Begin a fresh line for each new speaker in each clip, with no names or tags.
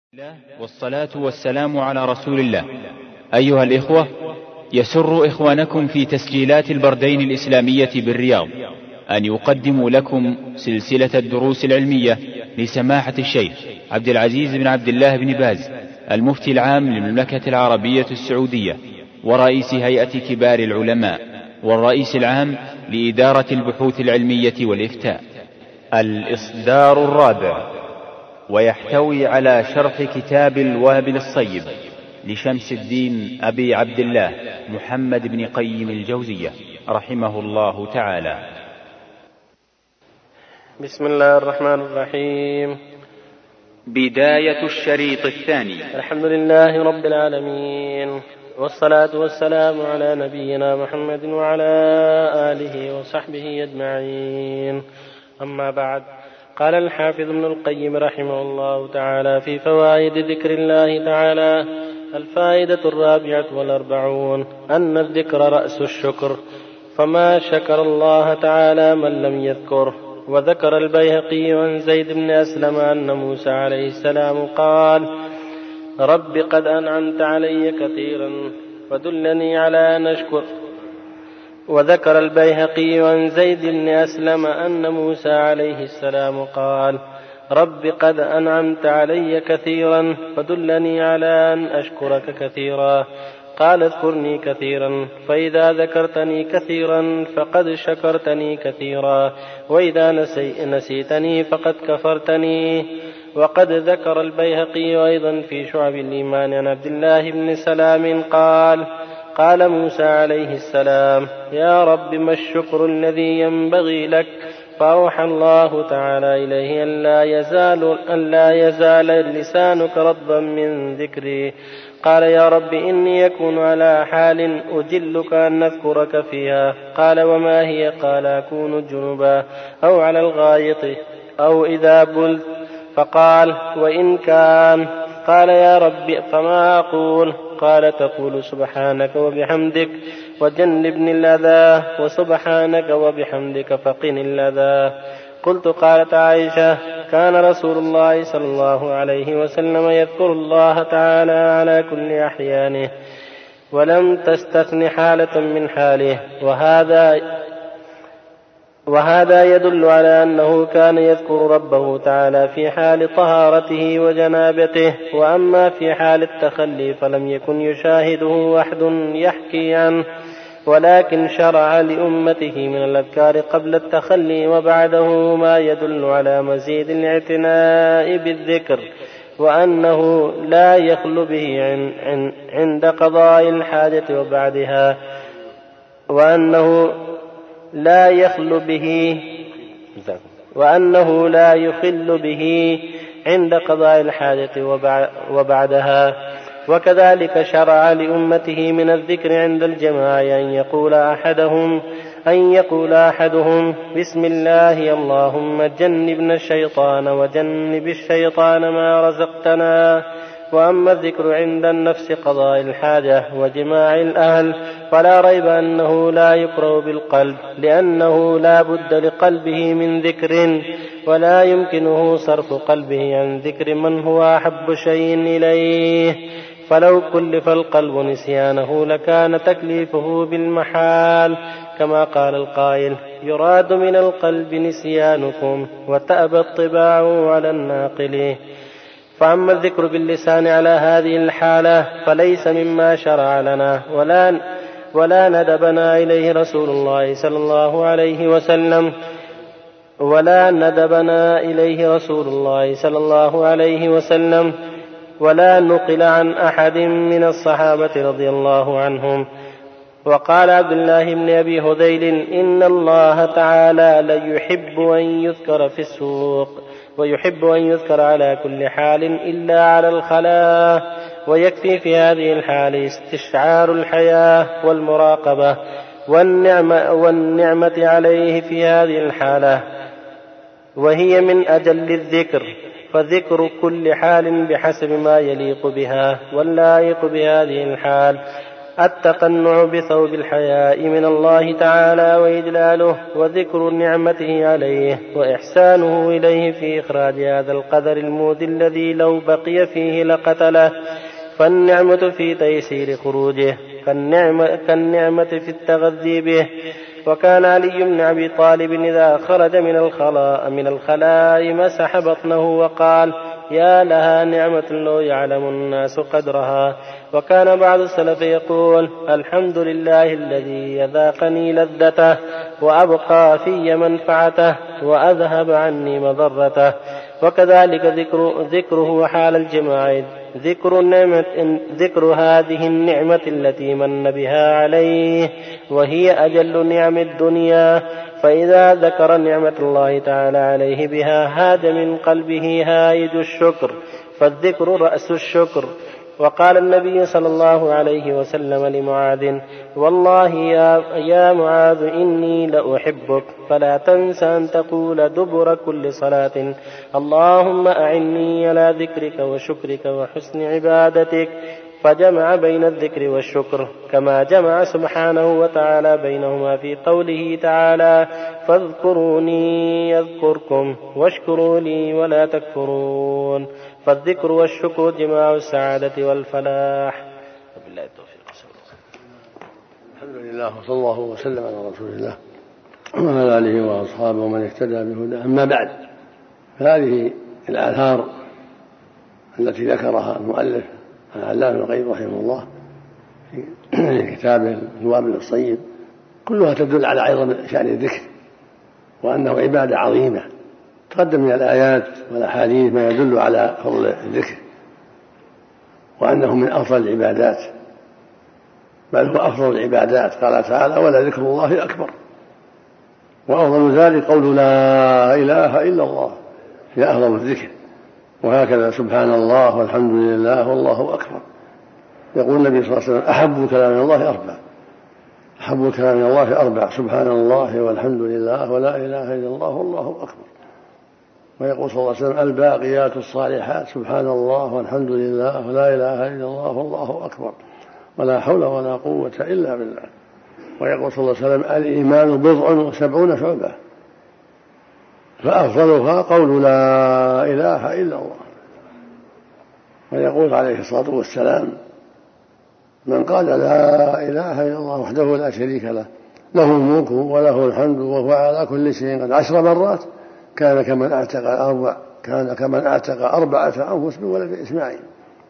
والصلاة والسلام على رسول الله. أيها الإخوة، يسر إخوانكم في تسجيلات البردين الإسلامية بالرياض أن يقدموا لكم سلسلة الدروس العلمية لسماحة الشيخ عبد العزيز بن عبد الله بن باز، المفتي العام للمملكة العربية السعودية ورئيس هيئة كبار العلماء والرئيس العام لإدارة البحوث العلمية والإفتاء. الإصدار الرابع، ويحتوي على شرح كتاب الوابل الصيب لشمس الدين أبي عبد الله محمد بن قيم الجوزية رحمه الله تعالى.
بسم الله الرحمن الرحيم.
بداية الشريط الثاني.
الحمد لله رب العالمين، والصلاة والسلام على نبينا محمد وعلى آله وصحبه أجمعين. أما بعد، قال الحافظ ابن القيم رحمه الله تعالى في فوائد ذكر الله تعالى: الفائدة 44 أن الذكر رأس الشكر، فما شكر الله تعالى من لم يذكره. وذكر البيهقي عن زيد بن أسلم أن موسى عليه السلام قال: رب قد أنعمت علي كثيرا فدلني على أن أشكر. وذكر البيهقي عن زيد بن أسلم أن موسى عليه السلام قال: رب قد أنعمت علي كثيرا فدلني على أن أشكرك كثيرا. قال: اذكرني كثيرا، فإذا ذكرتني كثيرا فقد شكرتني كثيرا، وإذا نسيتني فقد كفرتني. وقد ذكر البيهقي أيضا في شعب الإيمان عن عبد الله بن سلام قال: قال موسى عليه السلام: يا رب ما الشكر الذي ينبغي لك؟ فأوحى الله تعالى إليه أن لا يزال لسانك رطبا من ذكري. قال: يا رب إني يكون على حال أجلك أن نذكرك فيها. قال: وما هي؟ قال: أكون جنبا أو على الغائط أو إذا بلت. فقال: وإن كان؟ قال: يا رب فما أقول؟ قال: تقول سبحانك وبحمدك وجنبني الأذى، وسبحانك وبحمدك فقني الأذى. قلت: قالت عائشة: كان رسول الله صلى الله عليه وسلم يذكر الله تعالى على كل أحيانه ولم تستثن حالة من حاله. وهذا يدل على أنه كان يذكر ربه تعالى في حال طهارته وجنابته، وأما في حال التخلي فلم يكن يشاهده أحد يحكي عنه، ولكن شرع لأمته من الأذكار قبل التخلي وبعده ما يدل على مزيد الاعتناء بالذكر، وأنه لا يخل به عند قضاء الحاجة وبعدها، وأنه لا يخل به عند قضاء الحاجة وبعدها. وكذلك شرع لأمته من الذكر عند الجماعة أن يقول أحدهم: بسم الله اللهم جنبنا الشيطان وجنب الشيطان ما رزقتنا. وأما الذكر عند النفس قضاء الحاجة وجماع الأهل فلا ريب أنه لا يكره بالقلب، لأنه لا بد لقلبه من ذكر، ولا يمكنه صرف قلبه عن ذكر من هو أحب شيء إليه. فلو كلف القلب نسيانه لكان تكليفه بالمحال، كما قال القائل: يراد من القلب نسيانكم وتأبى الطباع على الناقل. فأما الذكر باللسان على هذه الحالة فليس مما شرع لنا ولا ندبنا إليه رسول الله صلى الله عليه وسلم، ولا نقل عن أحد من الصحابة رضي الله عنهم. وقال عبد الله بن أبي هذيل: إن الله تعالى ليحب أن يذكر في السوق، ويحب أن يذكر على كل حال إلا على الخلاء، ويكفي في هذه الحال استشعار الحياة والمراقبة والنعمة عليه في هذه الحالة، وهي من أجل الذكر. فذكر كل حال بحسب ما يليق بها واللائق بهذه الحال. التقنع بثوب الحياء من الله تعالى وإجلاله وذكر نعمته عليه وإحسانه إليه في إخراج هذا القدر المودي الذي لو بقي فيه لقتله، فالنعمة في تيسير خروجه كالنعمة في التغذي به. وكان علي بن أبي طالب إذا خرج من الخلاء مسح بطنه وقال: يا لها نعمة لو يعلم الناس قدرها. وكان بعض السلف يقول: الحمد لله الذي يذاقني لذته وأبقى في منفعته وأذهب عني مضرته. وكذلك ذكره حال الجماعة ذكر هذه النعمة التي من بها عليه، وهي أجل نعم الدنيا، فإذا ذكر نعمة الله تعالى عليه بها هاد من قلبه هايج الشكر، فالذكر رأس الشكر. وقال النبي صلى الله عليه وسلم لمعاذ: والله يا معاذ إني لأحبك، فلا تنس أن تقول دبر كل صلاة: اللهم أعني على ذكرك وشكرك وحسن عبادتك. فجمع بين الذكر والشكر كما جمع سبحانه وتعالى بينهما في قوله تعالى: فاذكروني يذكركم واشكروا لي ولا تكفرون. فالذكر والشكر جماع السعادة والفلاح. وبالله التوفيق.
الحمد لله وصلى الله وسلم على رسول الله وعلى آله وأصحابه ومن اهتدى بهداه. أما بعد، فهذه الآثار التي ذكرها المؤلف العلامة ابن القيم رحمه الله في كتابه الوابل الصيب كلها تدل على عظم شأن الذكر، وأنه عبادة عظيمة. تقدم من الآيات والأحاديث ما يدل على فضل الذكر، وأنه من أفضل العبادات، بل هو أفضل العبادات. قال تعالى: ولذكر الله أكبر. وأفضل ذلك قول لا إله إلا الله، هي أفضل الذكر. وهكذا سبحان الله والحمد لله والله أكبر. يقول النبي صلى الله عليه وسلم: أحب كلام الله أربع، أحب كلام الله أربع: سبحان الله والحمد لله ولا إله إلا الله والله أكبر. ويقول صلى الله عليه وسلم: الباقيات الصالحات: سبحان الله والحمد لله ولا إله إلا الله والله أكبر ولا حول ولا قوة إلا بالله. ويقول صلى الله عليه وسلم: الإيمان 70 شعبة، فأفضلها قول لا إله إلا الله. ويقول عليه الصلاة والسلام: من قال لا إله إلا الله وحده لا شريك له، له الملك وله الحمد وهو على كل شيء قدير 10 مرات، كان كمن أعتق 4 أنفس من ولد إسماعيل.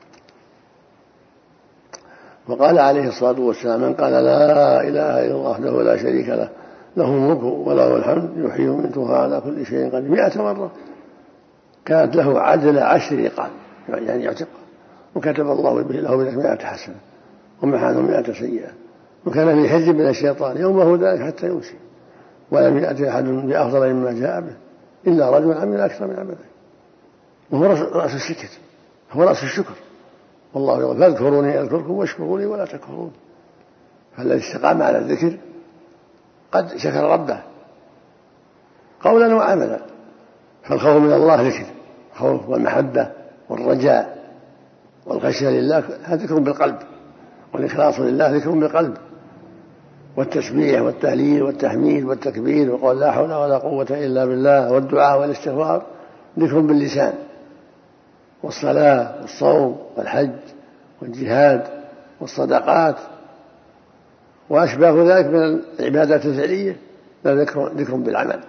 وقال عليه الصلاة والسلام: من قال لا إله إلا الله وحده لا شريك له، له الملك وله الحمد يحيي ويميت وهو على كل شيء قدير 100 مرة، كانت له عدل 10 رقاب، يعني يعتق، وكتب الله له بذلك 100 حسنة ومحى عنه 100 سيئة. وكان في حجب من الشيطان يومه ذلك حتى يمسي، ولم يأتي أحد بأفضل مما جاء به إلا رجل عمل أكثر من عمله. وهو رأس الشكر، هو رأس الشكر. والله يقول: فاذكروني أذكركم واشكروا لي ولا تكفرون. فالذي استقام على الذكر قد شكر ربه قولا وعملا. فالخوف من الله ذكر، الخوف والمحبة والرجاء والخشية لله هذا ذكر بالقلب، والإخلاص لله ذكر بالقلب، والتسبيح والتهليل والتحميد والتكبير وقول لا حول ولا قوة إلا بالله والدعاء والاستغفار ذكر باللسان، والصلاة والصوم والحج والجهاد والصدقات وأشباه ذلك من العبادات الفعلية ذكر بالعمل.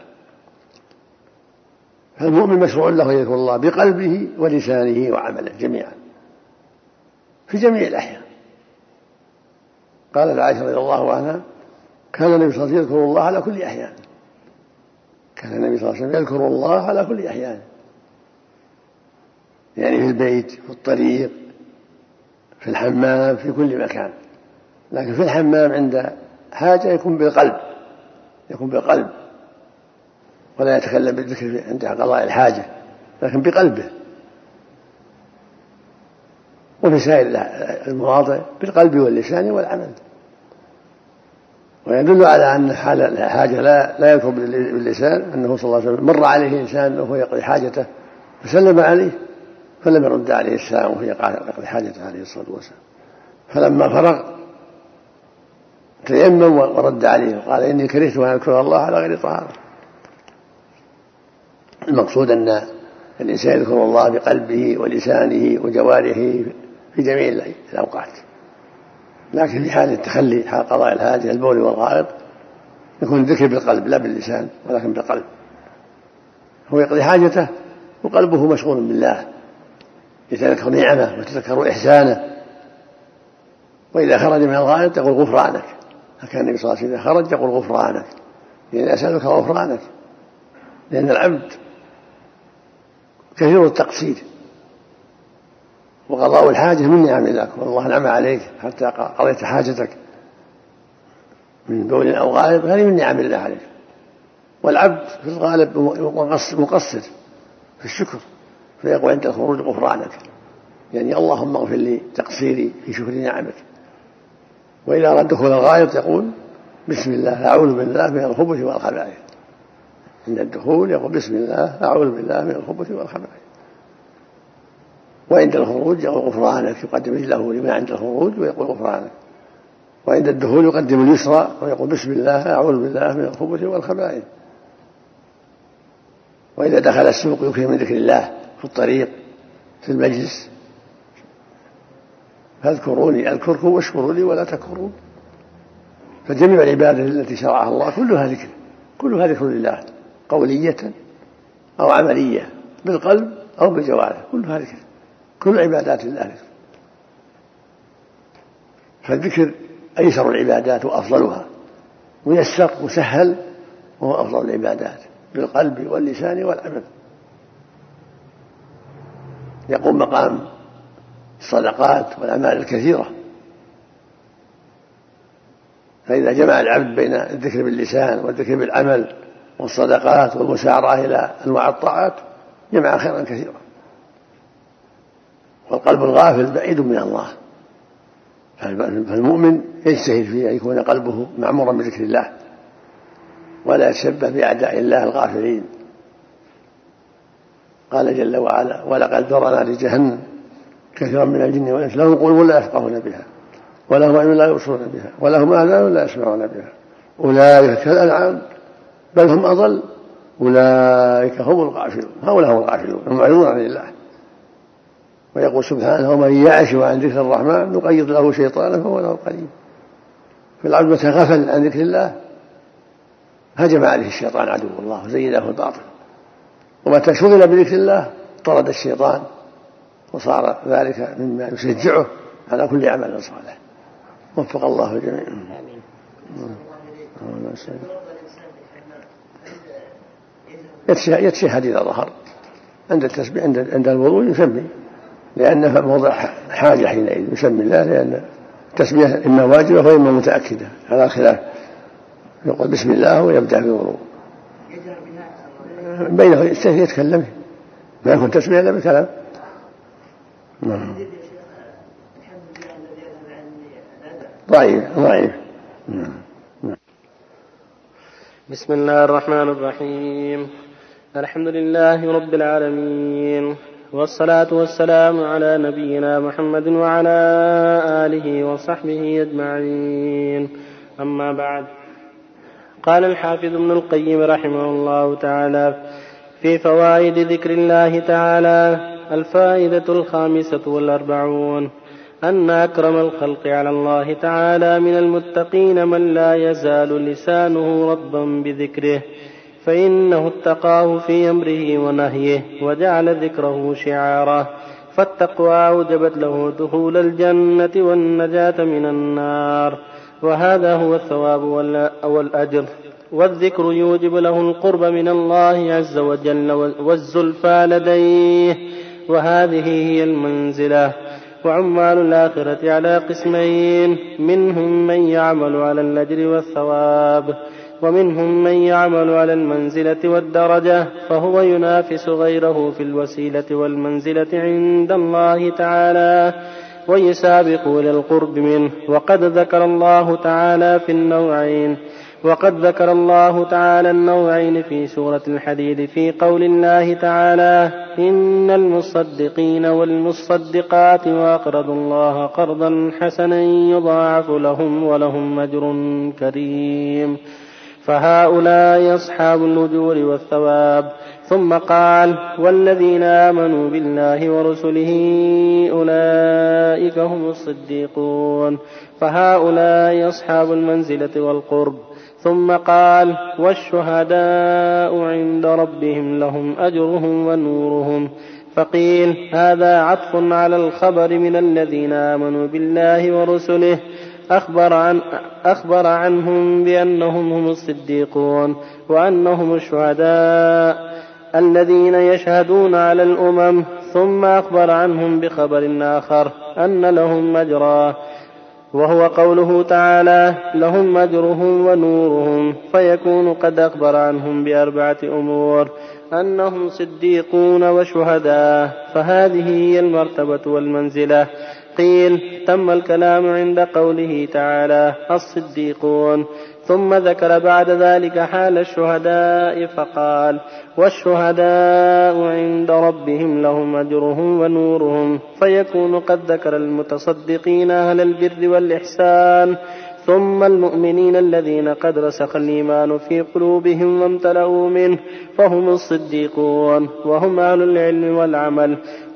فالمؤمن مشروع له يذكر الله بقلبه ولسانه وعمله جميعا في جميع الأحيان. قالت عائشة رضي الله عنها: كان النبي صلى الله عليه وسلم يذكر الله على كل أحيان، كان النبي صلى الله عليه وسلم يذكر الله على كل أحيان، يعني في البيت، في الطريق، في الحمام، في كل مكان. لكن في الحمام عند حاجة يكون بالقلب، ولا يتكلم بالذكر عند قضاء الحاجة، لكن بقلبه. وفي سائر المواضع بالقلب واللسان والعمل. ويدل على أن حال الحاجة لا يذكر باللسان أنه صلى الله عليه وسلم مر عليه إنسان وهو يقضي حاجته فسلم عليه فلم يرد عليه السلام وهو يقضي حاجته عليه الصلاة والسلام، فلما فرغ تيمم ورد عليه وقال إني كرهت أن أذكر الله على غير طهارة. المقصود أن الإنسان يذكر الله بقلبه ولسانه وجوارحه في جميع الأوقات، لكن في حال التخلي، حال قضاء الحاجة البول والغائط، يكون الذكر بالقلب لا باللسان ولكن بالقلب. هو يقضي حاجته وقلبه مشغول بالله، يتذكر نعمه ويتذكر إحسانه. وإذا خرج من الغائط يقول غفرانك، فكان النبي صلى الله عليه وسلم إذا خرج يقول غفرانك، يعني أسألك غفرانك، لأن العبد كثير التقصير، وقضاء الحاجة من نعم الله، والله نعم عليك حتى قضيت حاجتك من بول أو غائط، هذه من نعم الله عليك. والعبد في الغالب مقصر في الشكر، فيقول عند الخروج غفرانك، يعني اللهم اغفر لي تقصيري في شكر نعمك. وإذا أراد دخول الغائط يقول بسم الله أعوذ بالله من الخبث والخبائث. عند الدخول يقول بسم الله أعوذ بالله من الخبث والخبائث. وعند الخروج يقول غفرانك، يقدم رجله لمن عند الخروج ويقول غفرانك. وعند الدخول يقدم اليسرى ويقول بسم الله أعوذ بالله من الخبث والخبائث. وإذا دخل السوق يكثر من ذكر الله في الطريق في المجلس، فاذكروني أذكركم واشكروا لي ولا تكفرون. فجميع العبادة التي شرعها الله كلها ذكر لله، قولية أو عملية، بالقلب أو بالجوارح، كلها ذكر، كل عبادات الله ذكر. فالذكر أيسر العبادات وأفضلها، ميسر مسهل، وهو أفضل العبادات بالقلب واللسان والعمل. يقوم مقام الصدقات والأعمال الكثيرة. فإذا جمع العبد بين الذكر باللسان والذكر بالعمل والصدقات والمسارعة إلى أنواع الطاعات جمع خيرا كثيرا. والقلب الغافل بعيد من الله، فالمؤمن يجتهد في أن يكون قلبه معمورا بذكر الله ولا يتشبه بأعداء الله الغافلين. قال جل وعلا ولقد ذرأنا لجهنم كثيرا من الجن والإنس لهم قلوب لا يفقهون بها ولهم أعين لا يبصرون بها ولهم آذان لا يسمعون بها أولئك كالأنعام بل هم أضل أولئك هم الغافلون. هؤلاء هم الغافلون المعرضون عن الله. ويقول سبحانه ومن يعش عن ذكر الرحمن نقيض له شيطانا فهو له قريب. فالعبد متى غفل عن ذكر الله هجم عليه الشيطان عدو الله وزين له الباطل، ومتى شغل بذكر الله طرد الشيطان، وصار ذلك مما يشجعه على كل عمل صالح. وفق الله الجميع. يتشهد إذا ظهر عند التسبيح عند الوضوء يسمي، لأنه موضع حاجة حينئذ يسمي الله، لأن التسبيح إما واجبة وإما متأكدة على الخلاف. يقول بسم الله ويبدأ بالوضوء بينه يتكلم، ما يكون تسبيح إلا بالكلام. ضعيف.
بسم الله الرحمن الرحيم. الحمد لله رب العالمين، والصلاة والسلام على نبينا محمد وعلى آله وصحبه أجمعين. أما بعد، قال الحافظ ابن القيم رحمه الله تعالى في فوائد ذكر الله تعالى: الفائدة 45 أن أكرم الخلق على الله تعالى من المتقين من لا يزال لسانه رطبا بذكره، فإنه اتقاه في أمره ونهيه وجعل ذكره شعاره، فالتقوى أوجبت له دخول الجنة والنجاة من النار، وهذا هو الثواب والأجر. والذكر يوجب له القرب من الله عز وجل والزلفى لديه، وهذه هي المنزلة. وعمال الآخرة على قسمين: منهم من يعمل على الأجر والثواب، ومنهم من يعمل على المنزلة والدرجة، فهو ينافس غيره في الوسيلة والمنزلة عند الله تعالى ويسابق إلى القرب منه. وقد ذكر الله تعالى النوعين في سورة الحديد في قول الله تعالى: إن المصدقين والمصدقات وأقرضوا الله قرضا حسنا يضاعف لهم ولهم أجر كريم فهؤلاء أصحاب الأجور والثواب. ثم قال والذين آمنوا بالله ورسله أولئك هم الصديقون فهؤلاء أصحاب المنزلة والقرب. ثم قال والشهداء عند ربهم لهم أجرهم ونورهم. فقيل هذا عطف على الخبر من الذين آمنوا بالله ورسله أخبر عنهم بأنهم هم الصديقون وأنهم الشهداء الذين يشهدون على الأمم. ثم أخبر عنهم بخبر آخر أن لهم أجرا وهو قوله تعالى لهم أجرهم ونورهم فيكون قد أخبر عنهم بأربعة أمور أنهم صديقون وشهداء فهذه هي المرتبة والمنزلة. قيل تم الكلام عند قوله تعالى الصديقون ثم ذكر بعد ذلك حال الشهداء فقال والشهداء عند ربهم لهم أجرهم ونورهم فيكون قد ذكر المتصدقين أهل البر والإحسان ثم المؤمنين الذين قد رسخ الإيمان في قلوبهم وامتلأوا منه فهم الصديقون وهم أهل العلم والعمل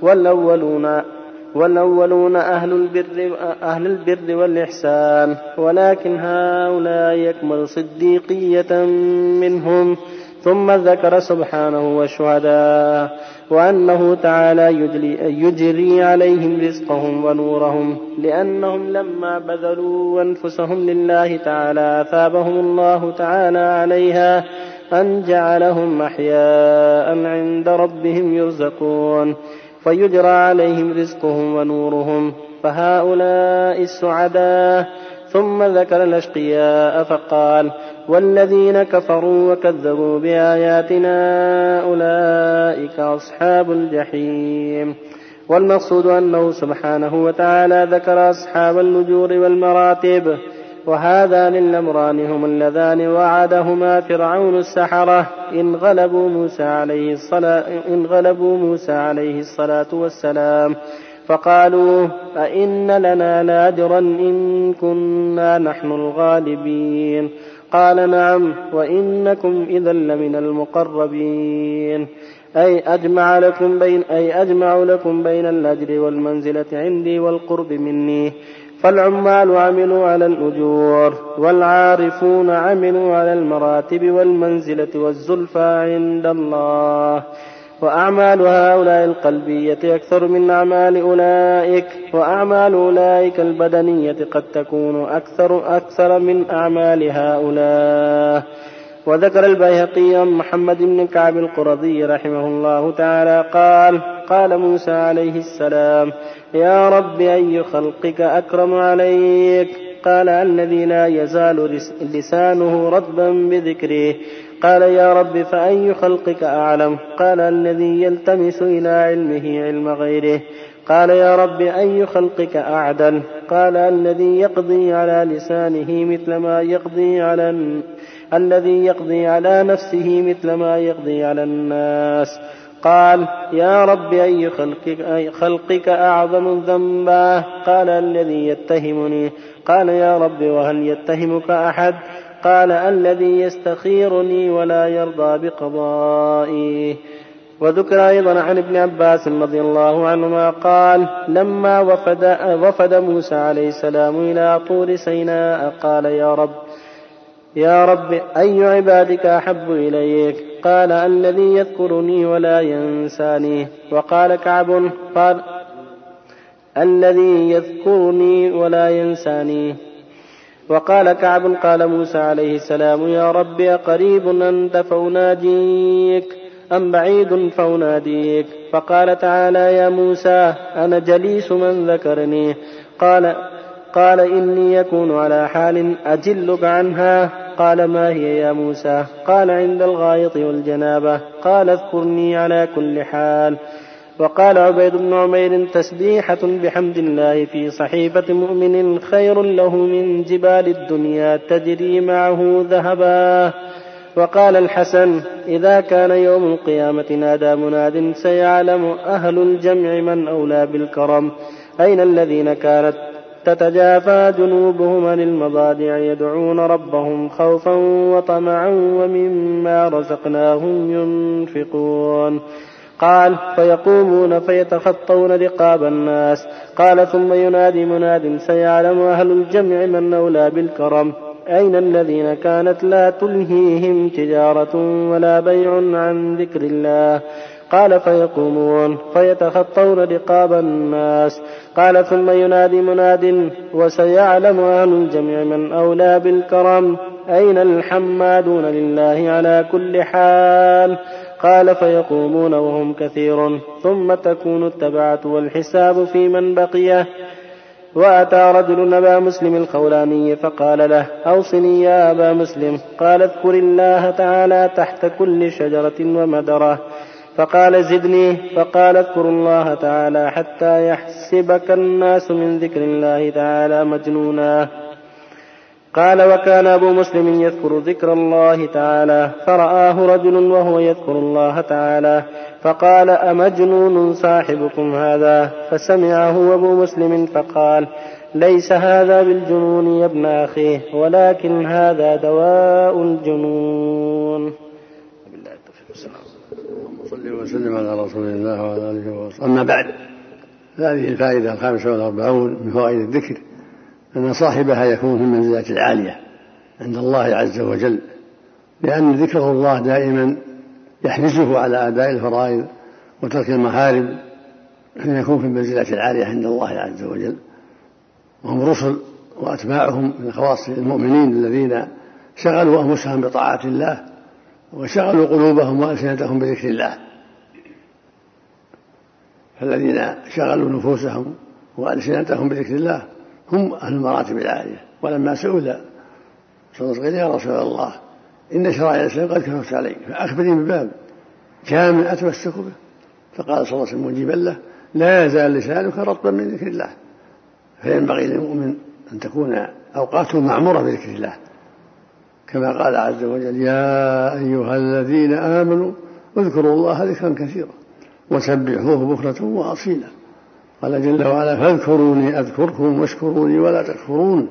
والأولون أهل البر والإحسان ولكن هؤلاء يكمل صديقية منهم. ثم ذكر سبحانه والشهداء وأنه تعالى يجري عليهم رزقهم ونورهم لأنهم لما بذلوا أنفسهم لله تعالى أثابهم الله تعالى عليها أن جعلهم أحياء عند ربهم يرزقون فيجرى عليهم رزقهم ونورهم فهؤلاء السعداء. ثم ذكر الأشقياء فقال والذين كفروا وكذبوا بآياتنا أولئك أصحاب الجحيم. والمقصود أنه سبحانه وتعالى ذكر أصحاب النجور والمراتب وهذان الأمران هم اللذان وعدهما فرعون السحرة إن غلبوا موسى عليه الصلاة والسلام فقالوا أئن لنا لأجرا إن كنا نحن الغالبين قال نعم وإنكم إذا لمن المقربين أي أجمع لكم بين الأجر والمنزلة عندي والقرب مني. فالعمال عملوا على الأجور والعارفون عملوا على المراتب والمنزلة والزلفى عند الله. وأعمال هؤلاء القلبية أكثر من أعمال أولئك وأعمال أولئك البدنية قد تكون أكثر من أعمال هؤلاء. وذكر البيهقي عن محمد بن كعب القرظي رحمه الله تعالى قال موسى عليه السلام يا رب أي خلقك أكرم عليك قال الذي لا يزال لسانه رطبا بذكره قال يا رب فأي خلقك أعلم قال الذي يلتمس إلى علمه علم غيره قال يا رب أي خلقك أعدل قال الذي يقضي على لسانه مثل ما الذي يقضي على نفسه مثل ما يقضي على الناس قال يا رب أي خلقك أعظم ذنبا قال الذي يتهمني قال يا رب وهل يتهمك أحد قال الذي يستخيرني ولا يرضى بقضائي. وذكر أيضا عن ابن عباس رضي الله عنهما قال لما وفد موسى عليه السلام إلى طور سيناء قال يا رب أي عبادك أحب إليك قال الذي يذكرني ولا ينساني. وقال كعب الذي يذكرني ولا ينساني. وقال كعب قال موسى عليه السلام يا رب أقريب أنت فأناجيك أم بعيد فأناديك فقال تعالى يا موسى أنا جليس من ذكرني قال إني يكون على حال أجلك عنها قال ما هي يا موسى قال عند الغائط والجنابة قال اذكرني على كل حال. وقال عبيد بن عمير تسبيحة بحمد الله في صحيفة مؤمن خير له من جبال الدنيا تجري معه ذهبا. وقال الحسن: إذا كان يوم القيامة نادى مناد سيعلم أهل الجمع من أولى بالكرم. أين الذين كانت تتجافى جنوبهم عن المضاجع يدعون ربهم خوفا وطمعا ومما رزقناهم ينفقون. قال: فيقومون فيتخطون رقاب الناس. قال: ثم ينادي مناد سيعلم أهل الجمع من أولى بالكرم. أين الذين كانت لا تلهيهم تجارة ولا بيع عن ذكر الله. قال: فيقومون فيتخطون رقاب الناس. قال: ثم ينادي مناد وسيعلم أهل الجمع من أولى بالكرم. أين الحمادون لله على كل حال. قال: فيقومون وهم كثير، ثم تكون التبعة والحساب في من بقيه. وأتى رجل أبا مسلم الخولاني فقال له: أوصني يا أبا مسلم. قال: اذكر الله تعالى تحت كل شجرة ومدرة. فقال: زدني. فقال: اذكر الله تعالى حتى يحسبك الناس من ذكر الله تعالى مجنونا. قال: وكان أبو مسلم يذكر ذكر الله تعالى، فرآه رجل وهو يذكر الله تعالى فقال: أمجنون صاحبكم هذا؟ فسمعه أبو مسلم فقال: ليس هذا بالجنون يا ابن أخيه، ولكن هذا دواء الجنون.
صلى وسلم على رسول الله وعلى آله وصحبه. أما بعد، هذه الفائدة 45 من فوائد الذكر أن صاحبها يكون في المنزلة العالية عند الله عز وجل، لأن ذكر الله دائما يحرزه على أداء الفرائض وترك المحارم، فيكون في المنزلة العالية عند الله عز وجل. وهم رسل وأتباعهم من خواص المؤمنين الذين شغلوا أنفسهم بطاعة الله وشغلوا قلوبهم وألسنتهم بذكر الله. فالذين شغلوا نفوسهم وألسنتهم بذكر الله هم أهل المراتب العالية. ولما سئل صلى الله عليه وسلم: يا رسول الله، إن شرائع الإسلام قد كثرت علي، فأخبرني بباب كامل أتمسك به. فقال صلى الله عليه وسلم مجيبا له: لا يزال لسانك رطبا من ذكر الله. فينبغي للمؤمن أن تكون أوقاته معمورة بذكر الله، كما قال عز وجل: يا أيها الذين آمنوا اذكروا الله ذكرا كثيرا وسبحوه بكرة وأصيلا. قال جل وعلا: فاذكروني أذكركم واشكروني ولا تكفرون.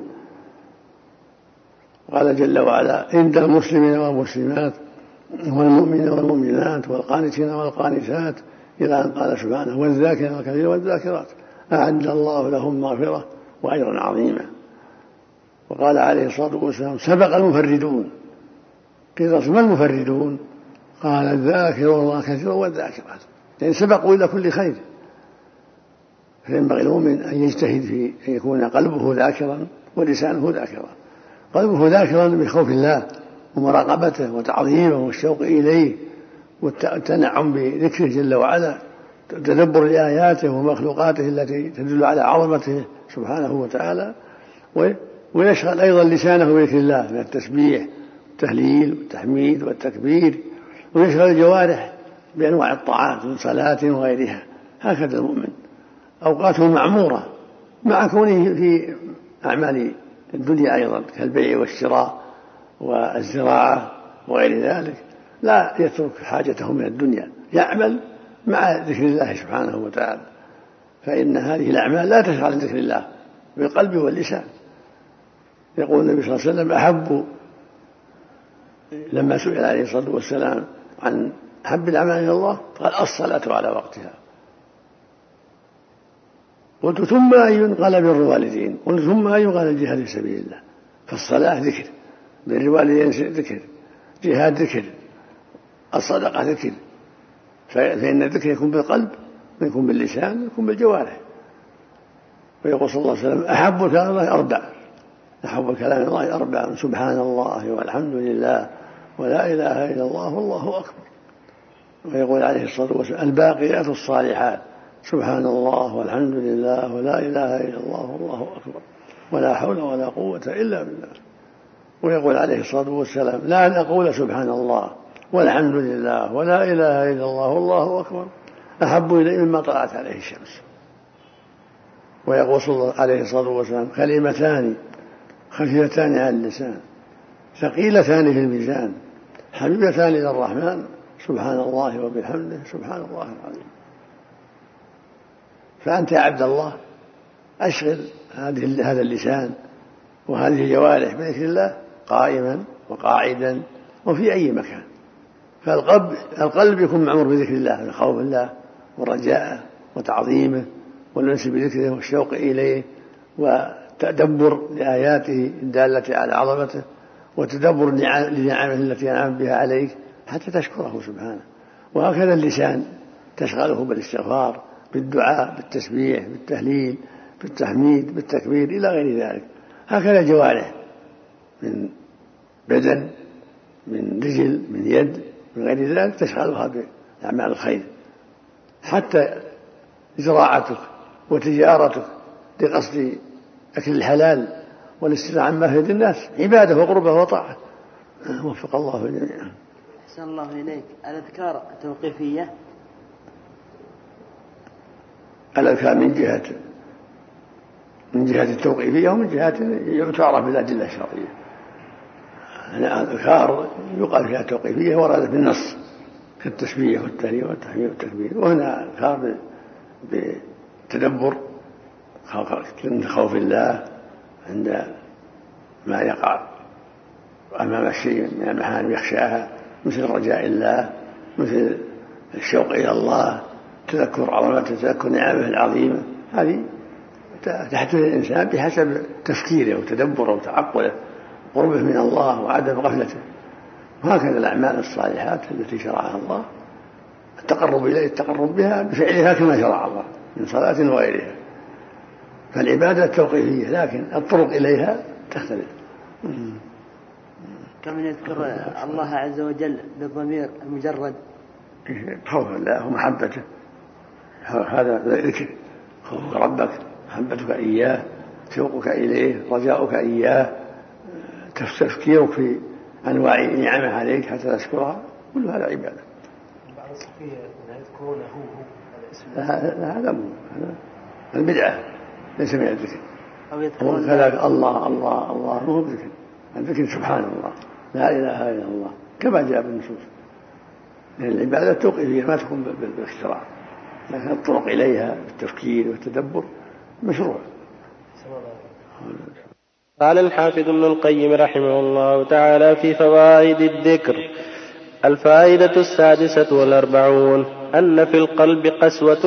قال جل وعلا: إن المسلمين والمسلمات والمؤمنين والمؤمنات والقانتين والقانتات، إلى أن قال سبحانه: والذاكرين كثيرا والذاكرات أعد الله لهم مغفرة وأجرا عظيما. وقال عليه الصلاة والسلام: سبق المفردون. قيل: ما المفردون؟ قال: الذاكرون الله كثيرا والذاكرات، يعني سبقوا إلى كل خير. فينبغي المؤمن أن يجتهد في أن يكون قلبه ذاكرا ولسانه ذاكرا. قلبه ذاكرا بخوف الله ومراقبته وتعظيمه والشوق إليه والتنعم بذكره جل وعلا، تدبر لآياته ومخلوقاته التي تدل على عظمته سبحانه وتعالى. ويشغل أيضا لسانه بذكر الله من التسبيح والتهليل والتحميد والتكبير، ويشغل الجوارح بأنواع الطاعات من صلاة وغيرها. هكذا المؤمن أوقاته معمورة، مع كونه في أعمال الدنيا أيضا كالبيع والشراء والزراعة وغير ذلك، لا يترك حاجته من الدنيا، يعمل مع ذكر الله سبحانه وتعالى. فإن هذه الأعمال لا تشغل عن ذكر الله بالقلب واللسان. يقول النبي صلى الله عليه وسلم: أحب، لما سئل عليه الصلاة والسلام عن أحب الأعمال إلى الله قال: الصلاة على وقتها. قلت: ثم أي؟ قال: بر الوالدين. قلت: ثم أي؟ قال: الجهاد في سبيل الله. فالصلاة ذكر، بر الوالدين ذكر، جهاد ذكر، الصدقة ذكر. فإن الذكر يكون بالقلب ويكون باللسان ويكون بالجوارح. ويقول صلى الله عليه وسلم: أحب كلام الله أربع، أحب كلام الله أربع: سبحان الله والحمد لله ولا إله إلا الله والله أكبر. ويقول عليه الصلاة والسلام: الباقيات الصالحات: سبحان الله والحمد لله ولا إله إلا الله والله أكبر ولا حول ولا قوة إلا بالله. ويقول عليه الصلاة والسلام: لا أن أقول سبحان الله والحمد لله ولا إله إلا الله والله أكبر أحب إلي مما طلعت عليه الشمس. ويقول صلى الله عليه الصلاة والسلام: كلمتان خفيفتان على اللسان ثقيلتان في الميزان حبيبتان إلى الرحمن سبحان الله وبحمده سبحان الله العظيم. فأنت يا عبد الله أشغل هذا اللسان وهذه الجوارح بذكر الله قائما وقاعدا وفي أي مكان. فالقلب يكون معمور بذكر الله من خوف الله ورجاءه وتعظيمه والأنس بذكره والشوق إليه وتدبر لآياته الدالة على عظمته وتدبر لنعمه التي أنعم بها عليك حتى تشكره سبحانه. وهكذا اللسان تشغله بالاستغفار بالدعاء بالتسبيح بالتهليل بالتحميد بالتكبير إلى غير ذلك. هكذا الجوارح من بدن من رجل من يد من غير ذلك تشغلها بأعمال الخير. حتى زراعتك وتجارتك لقصد أكل الحلال والاستغناء عما يفيد الناس عبادة وقربة وطاعة. وفق الله جميعا.
أحسن الله إليك. الأذكار توقيفية؟
الأذكار من جهة التوقيفية ومن جهة تعرف بالأدلة الشرعية. الأذكار يقال فيها توقيفية وردت بالنص كالتسبيح والتهليل والتحميد والتكبير. وهنا أذكار بتدبر عند خوف الله عند ما يقع أمام الشيء من المحارم يخشاها مثل رجاء الله مثل الشوق إلى الله تذكر عظمته تذكر نعمه العظيمة. هذه تحتوي الإنسان بحسب تفكيره وتدبره وتعقله قربه من الله وعدم غفلته. وهكذا الأعمال الصالحات التي شرعها الله التقرب إليه التقرب بها بفعلها كما شرع الله من صلاة وغيرها. فالعبادة توقيفية لكن الطرق إليها تختلف.
كم يذكر الله عز وجل بالضمير المجرد؟
خوف الله ومحبته هذا ذكر. خوف ربك محبتك إياه شوقك إليه رجاؤك إياه تفكيرك في أنواع نعمه عليك حتى تشكرها كل هذا عبادة.
بعض الصوفية يذكرونه
هذا البدعة ليس من الذكر.
هو
كذلك الله الله الله هو الذكر. الذكر سبحان الله لا إله إلا الله كما جاء بالنصوص. لأن العبادة التوقيفية ما تكون بالاختراع لكن الطرق إليها بالتفكير والتدبر مشروع.
قال الحافظ ابن القيم رحمه الله تعالى في فوائد الذكر: الفائدة 46 أن في القلب قسوة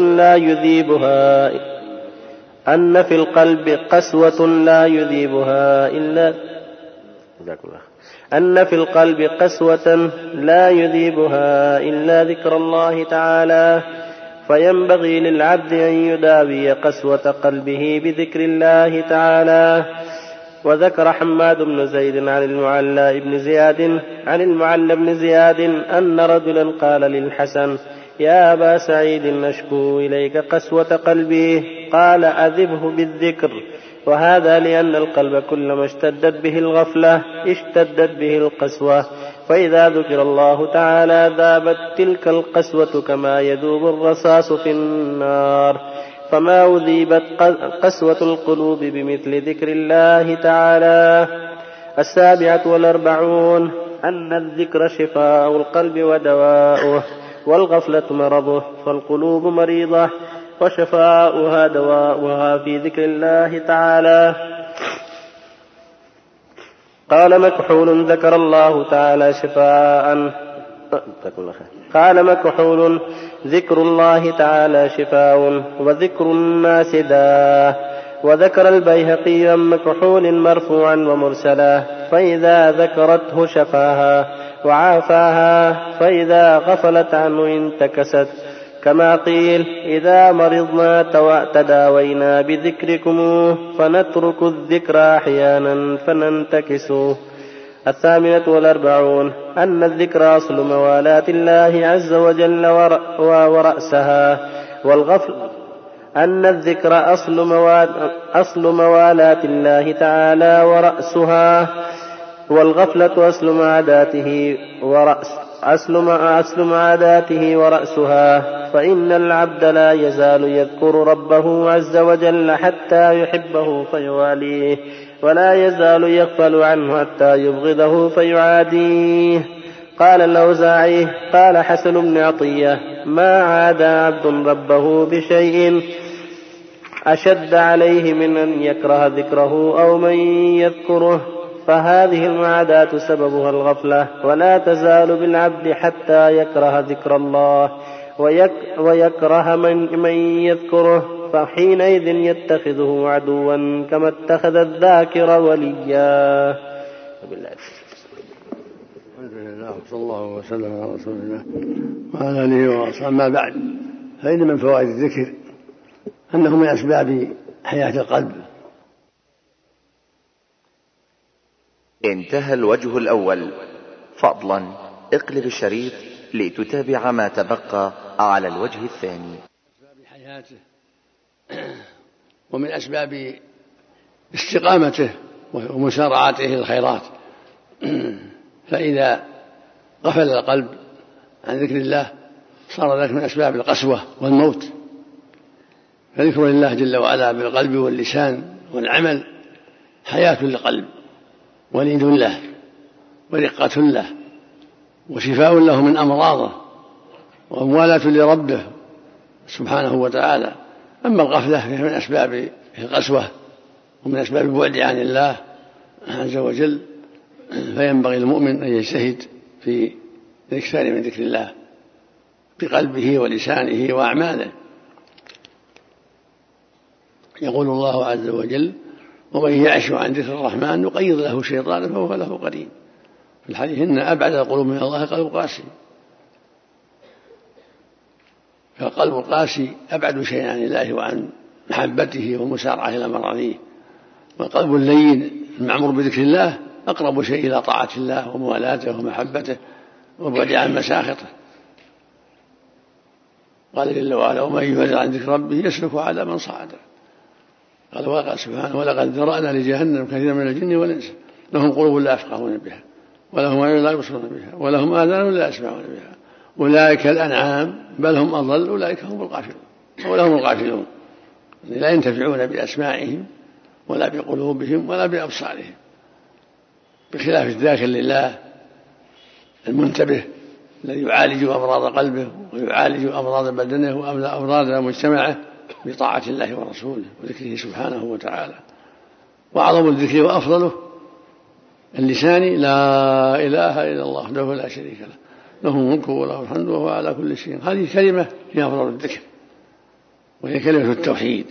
لا يذيبها إلا ذكر الله تعالى، فينبغي للعبد أن يداوي قسوة قلبه بذكر الله تعالى. وذكر حماد بن زيد عن المعلى بن زياد أن رجلا قال للحسن: يا أبا سعيد أشكو إليك قسوة قلبي. قال: أذبه بالذكر. وهذا لأن القلب كلما اشتدت به الغفلة اشتدت به القسوة، فإذا ذكر الله تعالى ذابت تلك القسوة كما يذوب الرصاص في النار. فما أذيبت قسوة القلوب بمثل ذكر الله تعالى. 47 أن الذكر شفاء القلب ودواؤه، والغفلة مرضه، فالقلوب مريضة وشفاؤها دواؤها في ذكر الله تعالى. قال مكحول: ذكر الله تعالى ذكر الله تعالى شفاء وذكر الناس داء. وذكر البيهقي عن مكحول مرفوعا ومرسلا: فإذا ذكرته شفاها وعافاها، فإذا غفلت عنه انتكست. كما قيل: إذا مرضنا تداوينا بذكركم فنترك الذكر أحيانا فننتكس. 48 أن الذكر أصل موالاة الله عز وجل ورأسها، أن الذكر أصل موالاة الله تعالى ورأسها، والغفلة أصل معاداته ورأسها. فإن العبد لا يزال يذكر ربه عز وجل حتى يحبه فيواليه، ولا يزال يغفل عنه حتى يبغضه فيعاديه. قال الأوزاعي قال حسن بن عطية ما عاد عبد ربه بشيء أشد عليه من أن يكره ذكره أو من يذكره، فهذه المعاداة سببها الغفلة، ولا تزال بالعبد حتى يكره ذكر الله ويكره من يذكره، فحينئذ يتخذه عدوا كما اتخذ الذاكر وليا.
الحمد لله صلى الله وسلم على رسول الله وعلى آله وأصحابه. ما بعد، فإن من فوائد الذكر أنه من أسباب حياة القلب.
انتهى الوجه الأول. فضلا اقلب الشريط لتتابع ما تبقى على الوجه الثاني.
أسباب حياته ومن أسباب استقامته ومسارعته الخيرات. فإذا غفل القلب عن ذكر الله صار ذلك من أسباب القسوة والموت. فذكر الله جل وعلا بالقلب واللسان والعمل حياة للقلب ولين له ورقة له وشفاء له من أمراضه وموالاة لربه سبحانه وتعالى. أما الغفلة فهي من أسباب القسوة ومن أسباب البعد عن الله عز وجل. فينبغي المؤمن أن يجتهد في الإكثار من ذكر الله بقلبه ولسانه وأعماله. يقول الله عز وجل ومن يعش عن ذكر الرحمن نقيض له شيطانا فهو له قرين. في الحديث إن أبعد القلوب من الله قلب قاسي. فالقلب القاسي أبعد شيء عن الله وعن محبته ومسارعة إلى مراضيه، والقلب اللين المعمور بذكر الله أقرب شيء إلى طاعة الله وموالاته ومحبته وبعد عن مساخطه. قال جل وعلا ومن يعرض عن ذكر ربه يسلك عذابا صعدا. قال وقال سبحانه ولقد ذرأنا لجهنم كثيرا من الجن والإنس لهم قلوب لا يفقهون بها ولهم أعين لا يبصرون بها ولهم آذان لا يسمعون بها أولئك الأنعام بل هم أضل أولئك هم الغافلون ولهم الغافلون. لا ينتفعون بأسماعهم ولا بقلوبهم ولا بأبصارهم، بخلاف الذاكر لله المنتبه الذي يعالج أمراض قلبه ويعالج أمراض بدنه وأمراض مجتمعه بطاعة الله ورسوله وذكره سبحانه وتعالى. وأعظم الذكر وأفضله اللسان لا إله إلا الله وحده لا شريك له له الملك وله الحمد وهو على كل شيء. هذه كلمة هي أفضل الذكر وهي كلمة التوحيد.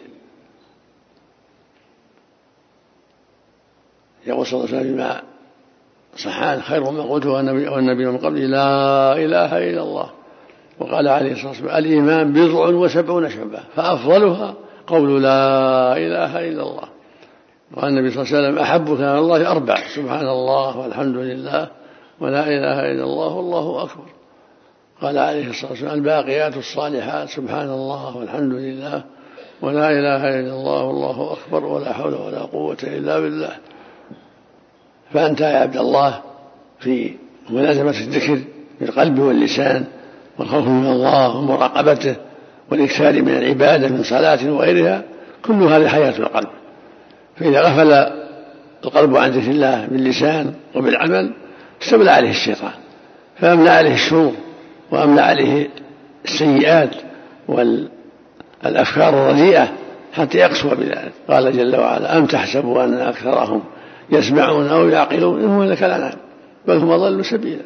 يقول صلى الله عليه وسلم بما صحان خير ما قلته والنبي من قبله لا إله إلا الله. وقال عليه الصلاة والسلام الإيمان 70 شعبة فأفضلها قول لا إله إلا الله. وقال النبي صلى الله عليه وسلم أحبك إلى الله 4 سبحان الله والحمد لله ولا إله إلا الله والله أكبر. قال عليه الصلاة والسلام الباقيات الصالحات سبحان الله والحمد لله ولا إله إلا الله والله أكبر ولا حول ولا قوة إلا بالله. فأنت يا عبد الله في ملازمة الذكر بالقلب واللسان والخوف من الله ومراقبته والإكثار من العبادة من صلاة وغيرها، كل هذه حياة القلب. فإذا غفل القلب عن ذكر الله باللسان وبالعمل استولى عليه الشيطان فأملأ عليه الشرور وأملأ عليه السيئات والأفكار الرديئة حتى يقسو بذلك. قال جل وعلا أم تحسبوا أن أكثرهم يسمعون أو يعقلون إنهم إلا كالأنعام بل هم أضل سبيلا.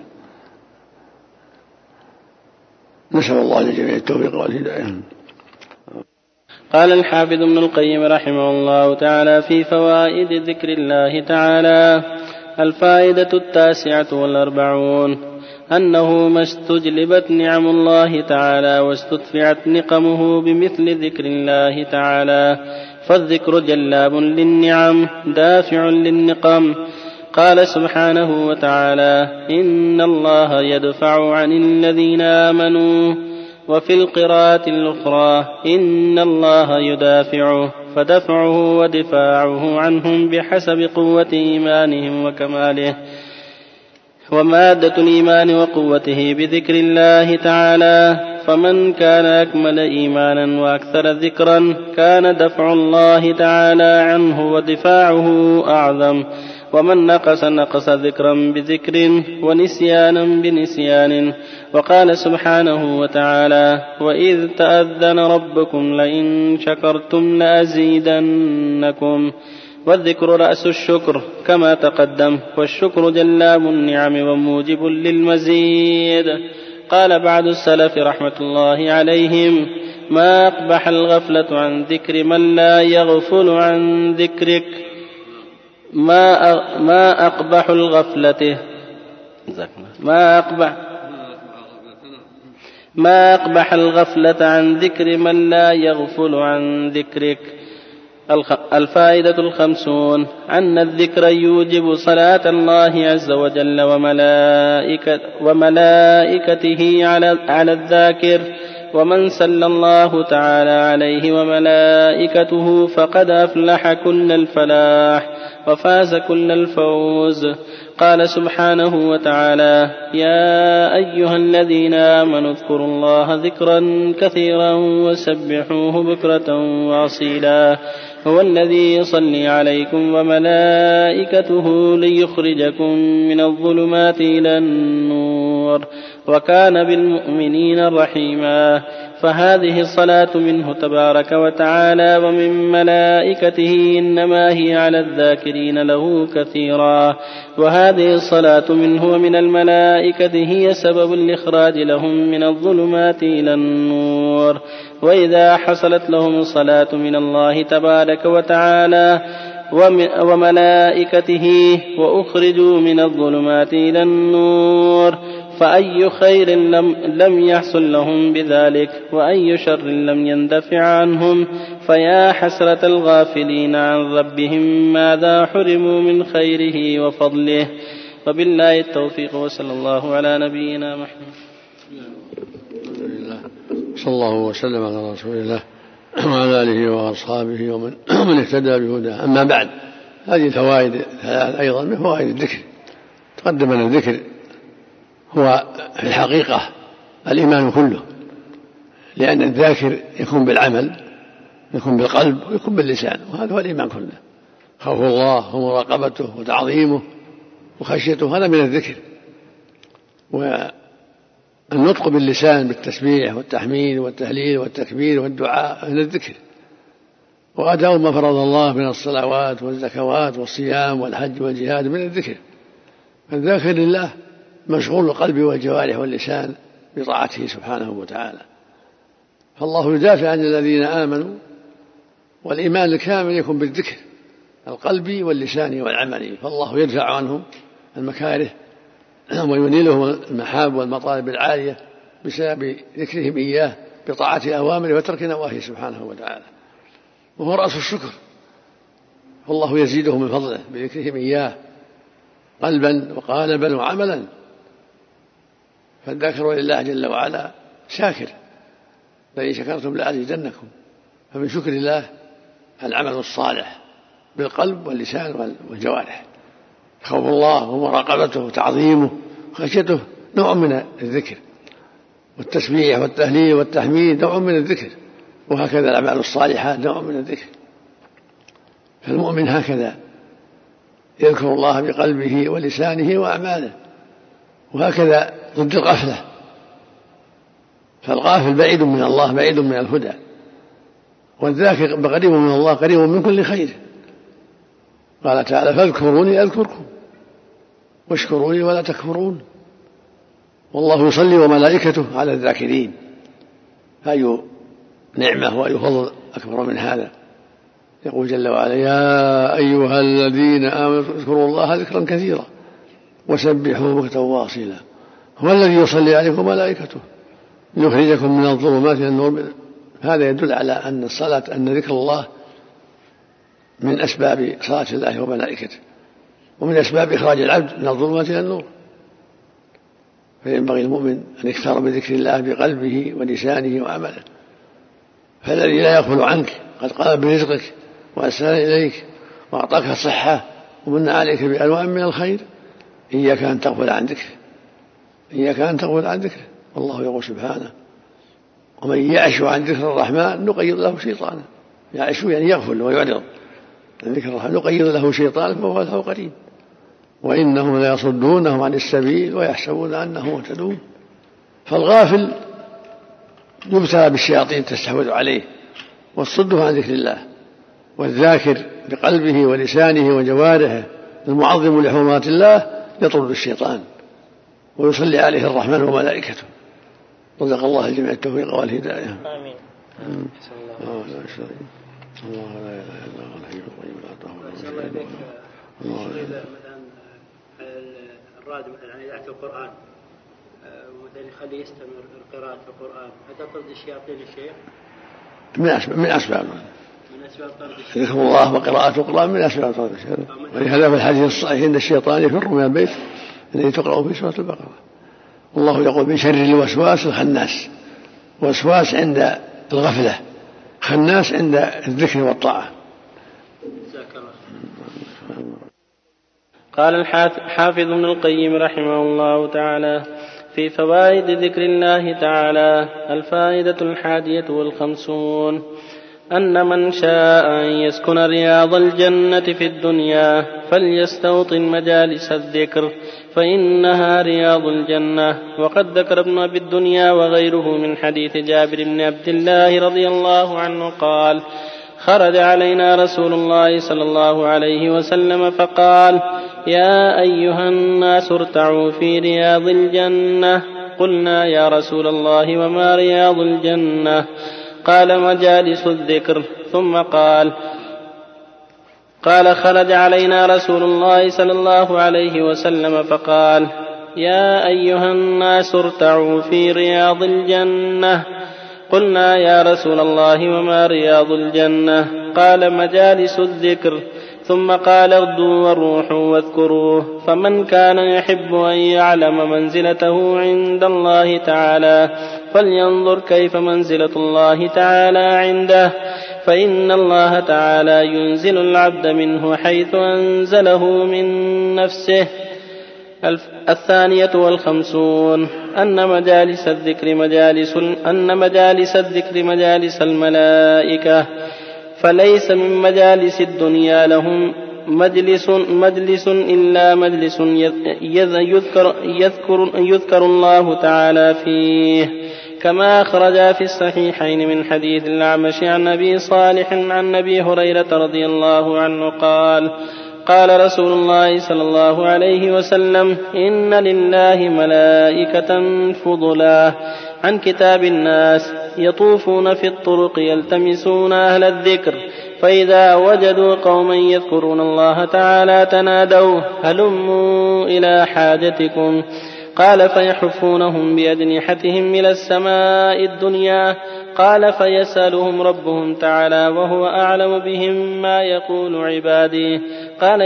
نسأل الله للجميع التوفيق والهداية.
قال الحافظ ابن القيم رحمه الله تعالى في فوائد ذكر الله تعالى: الفائدة 49 أنه ما استجلبت نعم الله تعالى واستدفعت نقمه بمثل ذكر الله تعالى، فالذكر جلاب للنعم دافع للنقم. قال سبحانه وتعالى: إن الله يدفع عن الذين آمنوا، وفي القراءة الأخرى: إن الله يدافعه، فدفعه ودفاعه عنهم بحسب قوة إيمانهم وكماله. ومادة الإيمان وقوته بذكر الله تعالى، فمن كان أكمل إيمانا وأكثر ذكرا كان دفع الله تعالى عنه ودفاعه أعظم. ومن نقص ذكرا بذكر ونسيانا بنسيان. وقال سبحانه وتعالى: وإذ تأذن ربكم لئن شكرتم لأزيدنكم. والذكر رأس الشكر كما تقدم، والشكر جلاب النعم وموجب للمزيد. قال بعض السلف رحمة الله عليهم: ما أقبح الغفلة عن ذكر من لا يغفل عن ذكرك. ما أقبح الغفلة عن ذكر من لا يغفل عن ذكرك. الفائدة 50: أن الذكر يوجب صلاة الله عز وجل وملائكته على الذاكر، ومن صلى الله تعالى عليه وملائكته فقد أفلح كل الفلاح وفاز كل الفوز. قال سبحانه وتعالى: يا أيها الذين آمنوا اذكروا الله ذكرا كثيرا وسبحوه بكرة وأصيلا، هو الذي يصلي عليكم وملائكته ليخرجكم من الظلمات إلى النور، وكان بالمؤمنين رحيما. فهذه الصلاة منه تبارك وتعالى ومن ملائكته إنما هي على الذاكرين له كثيرا، وهذه الصلاة منه ومن الملائكة هي سبب الإخراج لهم من الظلمات إلى النور. وإذا حصلت لهم الصلاة من الله تبارك وتعالى وملائكته وأخرجوا من الظلمات إلى النور، فأي خير لم يحصل لهم بذلك، وأي شر لم يندفع عنهم. فيا حسرة الغافلين عن ربهم ماذا حرموا من خيره وفضله. وبالله التوفيق، وصلى الله على نبينا محمد.
صلى الله وسلم على رسول الله وعلى آله وأصحابه ومن اهتدى بهداه. أما بعد، هذه الفوائد الثلاث أيضا من فوائد الذكر. تقدم أن الذكر هو في الحقيقة الإيمان كله، لأن الذاكر يكون بالعمل، يكون بالقلب ويكون باللسان، وهذا هو الإيمان كله. خوف الله ومراقبته وتعظيمه وخشيته هذا من الذكر. والنطق باللسان بالتسبيح والتحميد والتهليل والتكبير والدعاء من الذكر. وأداء ما فرض الله من الصلوات والزكوات والصيام والحج والجهاد من الذكر. فالذاكر لله مشغول القلب والجوارح واللسان بطاعته سبحانه وتعالى. فالله يدافع عن الذين آمنوا، والإيمان الكامل يكون بالذكر القلبي واللساني والعملي، فالله يدفع عنهم المكاره وينيلهم المحاب والمطالب العالية بسبب ذكرهم إياه بطاعة أوامره وترك نواهيه سبحانه وتعالى. وهو رأس الشكر، فالله يزيده من فضله بذكرهم إياه قلبا وقالبا وعملا. فالذاكر لله جل وعلا شاكر، لئن شكرتم لأزيدنكم. فمن شكر الله العمل الصالح بالقلب واللسان والجوارح. خوف الله ومراقبته وتعظيمه وخشيته نوع من الذكر، والتسبيح والتهليل والتحميد نوع من الذكر، وهكذا الأعمال الصالحات نوع من الذكر. فالمؤمن هكذا يذكر الله بقلبه ولسانه وأعماله، وهكذا ضد الغفلة. فالغافل بعيد من الله، بعيد من الهدى، والذاكر قريب من الله، قريب من كل خير. قال تعالى: فاذكروني أذكركم واشكروا لي ولا تكفرون. والله يصلي وملائكته على الذاكرين. أي نعمة وأي فضل أكبر من هذا. يقول جل وعلا: يا أيها الذين آمنوا اذكروا الله ذكرا كثيرا وسبحوه بكرة وأصيلا، هو الذي يصلي عليكم وملائكته ليخرجكم من الظلمات إلى النور. هذا يدل على أن الصلاة، أن ذكر الله من أسباب صلاة الله وملائكته، ومن أسباب إخراج العبد من الظلمات إلى النور. فينبغي المؤمن أن يكثر بذكر الله بقلبه ولسانه وعمله. فالذي لا يغفل عنك قد قام برزقك وأسأل إليك وأعطاك الصحة ومن عليك بأنواع من الخير، إياك أن تغفل عن ذكره، إياك أن تغفل عن ذكره. والله يقول سبحانه: ومن يعش عن ذكر الرحمن نقيض له شيطانا. يعش يعني يغفل ويعرض عن ذكر الرحمن، نقيض له شيطانا فهو له قريب. وإنهم ليصدونهم عن السبيل ويحسبون أنهم مهتدون. فالغافل يبتلى بالشياطين تستحوذ عليه وتصده عن ذكر الله، والذاكر بقلبه ولسانه وجوارحه المعظم لحرمات الله يطرد الشيطان ويصلي عليه الرحمن وملائكته. رزق الله الجميع التوفيق والهداية.
آمين.
الله لا إله إلا هو الحي القيوم لا تأخذه سنة ولا نوم.
مثلا الراد مثلا عن إذاعة القرآن مثلا يخليه يستمر قراءة القرآن، هل تطرد الشياطين الشيخ؟
من أسباب
طرد
ذكر الله وقراءة القرآن من أسباب طرد الشيطان. ولهذا في الحديث الصحيح إن الشيطان يفر من البيت الذي تقرأ في سورة البقرة. الله يقول من شر الوسواس الخناس، وسواس عند الغفلة، خناس عند الذكر والطاعة.
قال الحافظ ابن القيم رحمه الله تعالى في فوائد ذكر الله تعالى: الفائدة 51 أن من شاء أن يسكن رياض الجنة في الدنيا فليستوطن مجالس الذكر فإنها رياض الجنة. وقد ذكر ابن أبي الدنيا وغيره من حديث جابر بن عبد الله رضي الله عنه قال: خرج علينا رسول الله صلى الله عليه وسلم فقال: يا أيها الناس ارتعوا في رياض الجنة. قلنا: يا رسول الله وما رياض الجنة؟ قال: مجالس الذكر. ثم قال: خرج علينا رسول الله صلى الله عليه وسلم فقال: يا أيها الناس ارتعوا في رياض الجنة. قلنا: يا رسول الله وما رياض الجنة؟ قال: مجالس الذكر. ثم قال: اغدوا وروحوا واذكروه، فمن كان يحب أن يعلم منزلته عند الله تعالى فلينظر كيف منزلة الله تعالى عنده، فإن الله تعالى ينزل العبد منه حيث أنزله من نفسه. 52 أن مجالس الذكر مجالس الملائكة، فليس من مجالس الدنيا لهم مجلس إلا مجلس يذكر الله تعالى فيه، كما أخرج في الصحيحين من حديث الأعمش عن أبي صالح عن أبي هريرة رضي الله عنه قال: قال رسول الله صلى الله عليه وسلم: إن لله ملائكة فضلا عن كتاب الناس يطوفون في الطرق يلتمسون أهل الذكر، فإذا وجدوا قوما يذكرون الله تعالى تنادوا: هلموا إلى حاجتكم. قال: فيحفونهم بأجنحتهم إلى السماء الدنيا. قال: فيسألهم ربهم تعالى وهو أعلم بهم ما يقول عبادي. قال: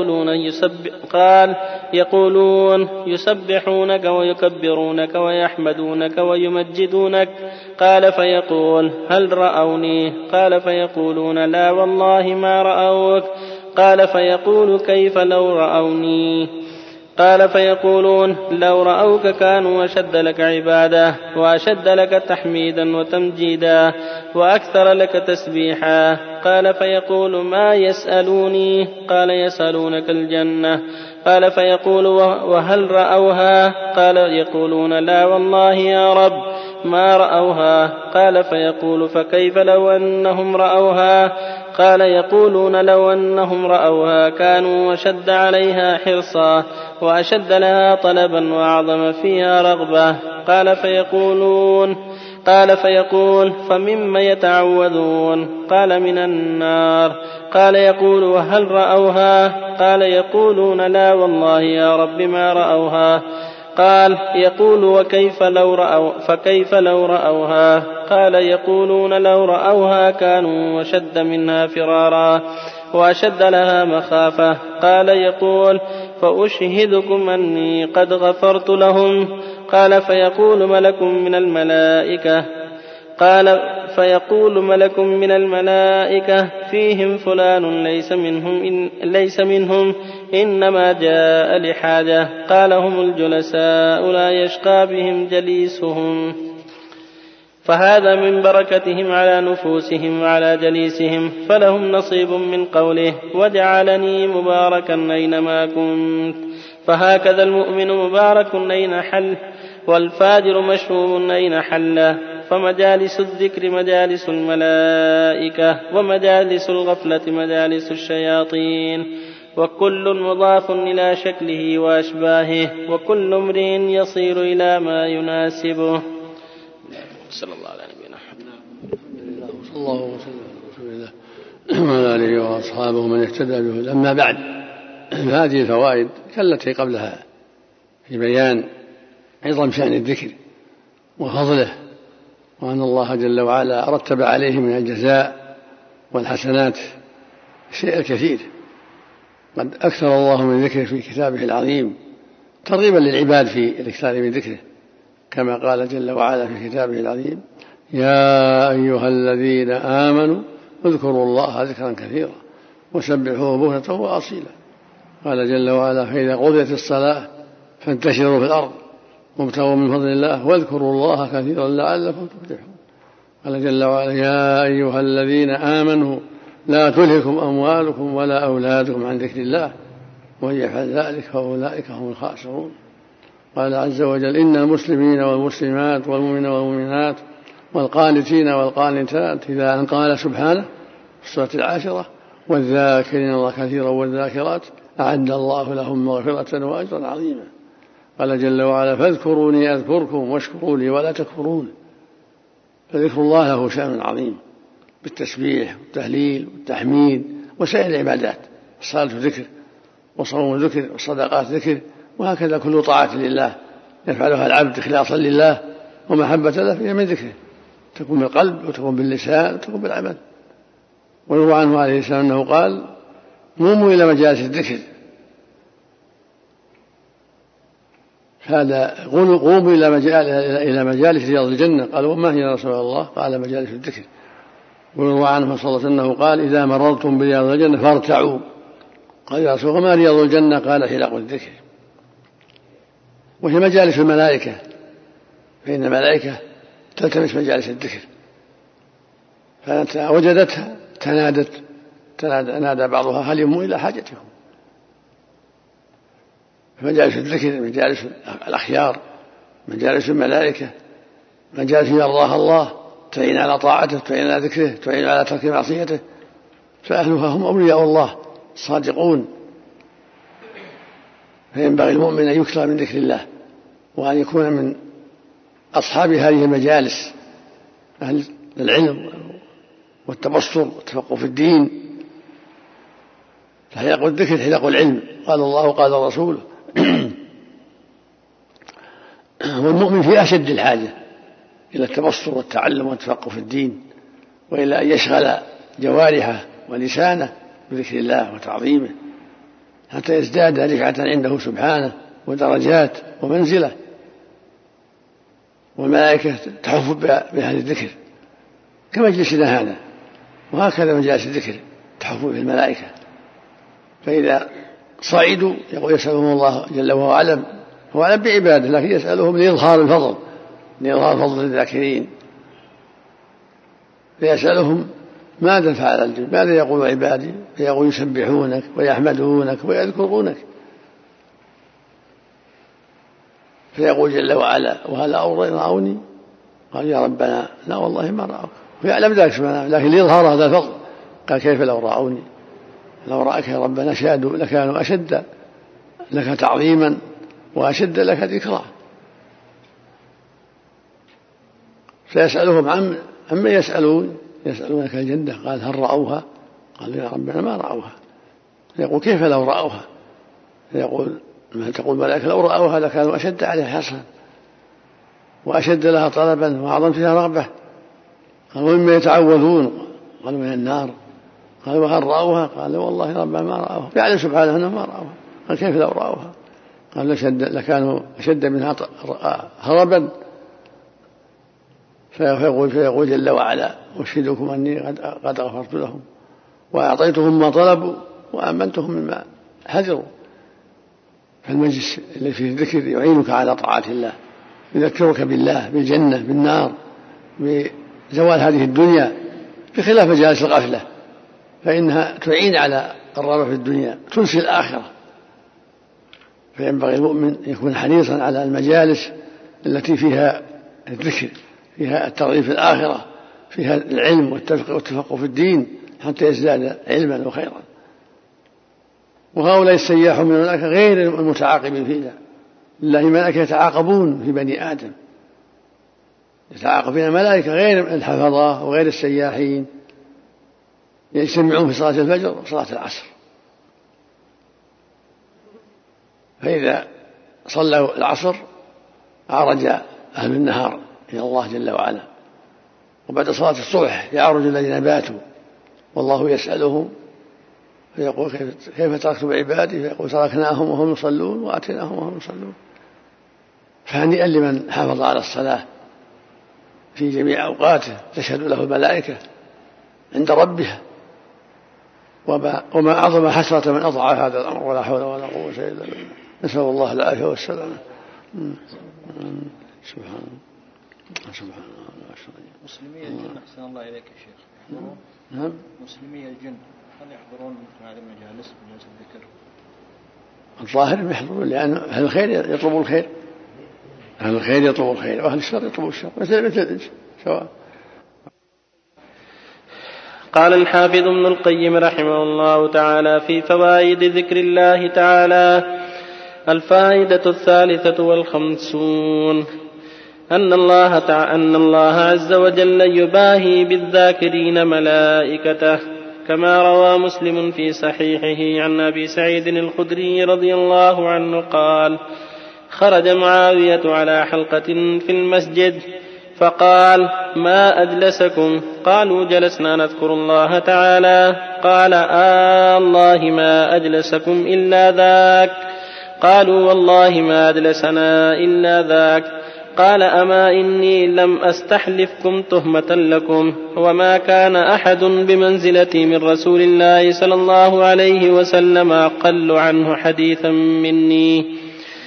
يقولون يسبحونك ويكبرونك ويحمدونك ويمجدونك. قال: فيقول: هل رأوني؟ قال: فيقولون: لا والله ما رأوك. قال: فيقول: كيف لو رأوني؟ قال: فيقولون: لو رأوك كانوا أشد لك عبادة وأشد لك تحميدا وتمجيدا وأكثر لك تسبيحا. قال: فيقول: ما يسألوني؟ قال: يسألونك الجنة. قال: فيقول: وهل رأوها؟ قال: يقولون: لا والله يا رب ما رأوها. قال: فيقول: فكيف لو أنهم رأوها؟ قال: يقولون: لو أنهم رأوها كانوا أشد عليها حرصا وأشد لها طلبا وأعظم فيها رغبة. قال: فيقول: فمما يتعوذون؟ قال: من النار. قال: يقول: وهل رأوها؟ قال: يقولون: لا والله يا رب ما رأوها. قال: يقول: وكيف لو رأوا؟ فكيف لو رأوها؟ قال: يقولون: لو رأوها كانوا أشد منها فرارا وأشد لها مخافة. قال: يقول: فأشهدكم أني قد غفرت لهم. قال: فيقول ملك من الملائكة: فيهم فلان ليس منهم إنما جاء لحاجة. قال: هم الجلساء لا يشقى بهم جليسهم. فهذا من بركتهم على نفوسهم وعلى جليسهم، فلهم نصيب من قوله وجعلني مباركا أينما كنت. فهكذا المؤمن مبارك أين حل، والفاجر مشؤوم أين حله. فمجالس الذكر مجالس الملائكة، ومجالس الغفلة مجالس الشياطين، وكل مضاف إلى شكله وأشباهه، وكل امرئ يصير إلى ما يناسبه. صلى الله على نبينا محمد.
صلى الله وسلم على رسول الله وعلى آله وأصحابه من اهتدى به. أما بعد، هذه الفوائد كالتي قبلها في بيان عظم شأن الذكر وفضله، وأن الله جل وعلا رتب عليه من الجزاء والحسنات شيء كثير. قد أكثر الله من ذكره في كتابه العظيم ترغيبا للعباد في الاكثار من ذكره، كما قال جل وعلا في كتابه العظيم يا أيها الذين آمنوا اذكروا الله ذكرا كثيرا وسبحوه بكرة وأصيلا. قال جل وعلا فإذا قضيت الصلاة فانتشروا في الأرض وابتغوا من فضل الله واذكروا الله كثيرا لعلكم تفلحون. قال جل وعلا يا أيها الذين آمنوا لا تلهكم أموالكم ولا أولادكم عن ذكر الله ومن يفعل ذلك فأولئك هم الخاسرون. قال عز وجل إن المسلمين والمسلمات والمؤمنين والمؤمنات والقانتين والقانتات إذا أن قال سبحانه في السورة 10 والذاكرين الله كثيرا والذاكرات أعد الله لهم مغفرة وأجرا عظيما. قال جل وعلا فاذكروني أذكركم واشكروا لي ولا تكفرون. فذكر الله له شأن عظيم بالتسبيح والتهليل والتحميد وسائر العبادات، الصلاة ذكر وصوم ذكر والصدقات ذكر، وهكذا كل طاعة لله يفعلها العبد إخلاصا لله ومحبة له فهي من ذكره، تكون بالقلب وتكون باللسان وتكون بالعمل. ويروى عنه عليه السلام أنه قال قوموا إلى مجالس الذكر، هذا قوموا إلى مجالس رياض الجنة. قالوا وما هي يا رسول الله؟ قال مجالس الذكر. ويروى عنه صلى الله عليه وسلم أنه قال إذا مررتم برياض الجنة فارتعوا. قال يا رسول الله وما رياض الجنة؟ قال حلق الذكر. وهي مجالس الملائكة، فإن الملائكة تلتمس مجالس الذكر، فوجدتها تنادى بعضها هل يموا إلى حاجتهم. مجالس الذكر مجالس الأخيار، مجالس الملائكة، مجالس يرضاها الله، تعين على طاعته، تعين على ذكره، تعين على ترك معصيته، فأهلها هم أولياء الله الصادقون. فينبغي المؤمن أن يكثر من ذكر الله وأن يكون من أصحاب هذه المجالس، أهل العلم والتبصر والتفقه في الدين. فحلق الذكر حلق العلم، قال الله وقال رسوله. والمؤمن في أشد الحاجة إلى التبصر والتعلم والتفقه في الدين، وإلى أن يشغل جوارحه ولسانه بذكر الله وتعظيمه حتى يزداد رفعة عنده سبحانه ودرجات ومنزلة. والملائكة تحف بهذا الذكر كمجلسنا هذا، وهكذا مجالس الذكر تحف به الملائكة. فإذا صعدوا يقول يسألهم الله جل وعلا، هو أعلم بعباده لكن يسألهم لإظهار الفضل، لإظهار فضل الذاكرين، فيسألهم ماذا فعل الجن، ماذا يقول عبادي؟ فيقول يسبحونك ويحمدونك ويذكرونك. فيقول جل وعلا وهل رأوني؟ قال يا ربنا لا والله ما رأوك، ويعلم ذلك سبحانه، لكن ليظهر هذا الفضل قال كيف لو رأوني؟ لو رأك يا ربنا شهدوا لكانوا أشد لك تعظيما وأشد لك ذكرا. فيسألهم عما يسألونك الجنة، قال هل رأوها؟ قالوا يا ربنا ما رأوها. يقول كيف لو رأوها؟ يقول ما تقول الملائكة لو رأوها لكانوا أشد عليها حرصا وأشد لها طلبا وأعظم فيها رغبة. قالوا مما يتعوذون؟ قالوا من النار. قالوا وهل رأوها؟ قالوا والله ربنا ما رأوها. يعلم سبحانه أنهم ما رأوها. قال كيف لو رأوها؟ قال لكانوا أشد منها هربا. فيقول جل وعلا أشهدكم أني قد غفرت لهم وأعطيتهم ما طلبوا وأمنتهم مما هجروا. فالمجلس اللي فيه الذكر يعينك على طاعة الله، يذكرك بالله، بالجنة، بالنار، بزوال هذه الدنيا، بخلاف مجالس الغفلة فإنها تعين على الرغبة في الدنيا، تنسي الآخرة. فينبغي المؤمن يكون حريصا على المجالس التي فيها الذكر، فيها الترغيب في الآخرة، فيها العلم والتفقه في الدين حتى يزداد علما وخيرا. وهؤلاء السياح من الملائكة غير المتعاقبين فينا، لله ملائكة يتعاقبون في بني آدم، يتعاقب فينا ملائكة غير الحفظة وغير السياحين، يجتمعون في صلاة الفجر وصلاة العصر. فإذا صلوا العصر عرج أهل النهار إلى الله جل وعلا، وبعد صلاة الصبح يعرج الذين باتوا والله يسألهم فيقول كيف تركتم عبادي، فيقول تركناهم وهم يصلون وأتيناهم وهم يصلون. فهنيئا لمن حافظ على الصلاة في جميع أوقاته تشهد له الملائكة عند ربها. وما أعظم حسرة من أضاع هذا الأمر، ولا حول ولا قوة إلا بالله، نسأل الله العافية والسلامة. سبحان الله.
مسلمي الجن أحسن الله إليك يا شيخ،
نعم،
مسلمي الجن هل يحضرون مثل هذه المجالس الذكر؟
الظاهر يحضرون، لأن أهل الخير يطلبوا الخير، أهل الخير يطلبوا الخير وأهل الشر يطلبوا الشر، مثل سواء.
قال الحافظ ابن القيم رحمه الله تعالى في فوائد ذكر الله تعالى: الفائدة 53 أن الله عز وجل يباهي بالذاكرين ملائكته، كما روى مسلم في صحيحه عن أبي سعيد الخدري رضي الله عنه قال: خرج معاوية على حلقة في المسجد فقال: ما أجلسكم؟ قالوا: جلسنا نذكر الله تعالى. قال: الله ما أجلسكم إلا ذاك. قالوا: والله ما أجلسنا إلا ذاك. قال: أما إني لم أستحلفكم تهمة لكم، وما كان أحد بمنزلتي من رسول الله صلى الله عليه وسلم أقل عنه حديثا مني.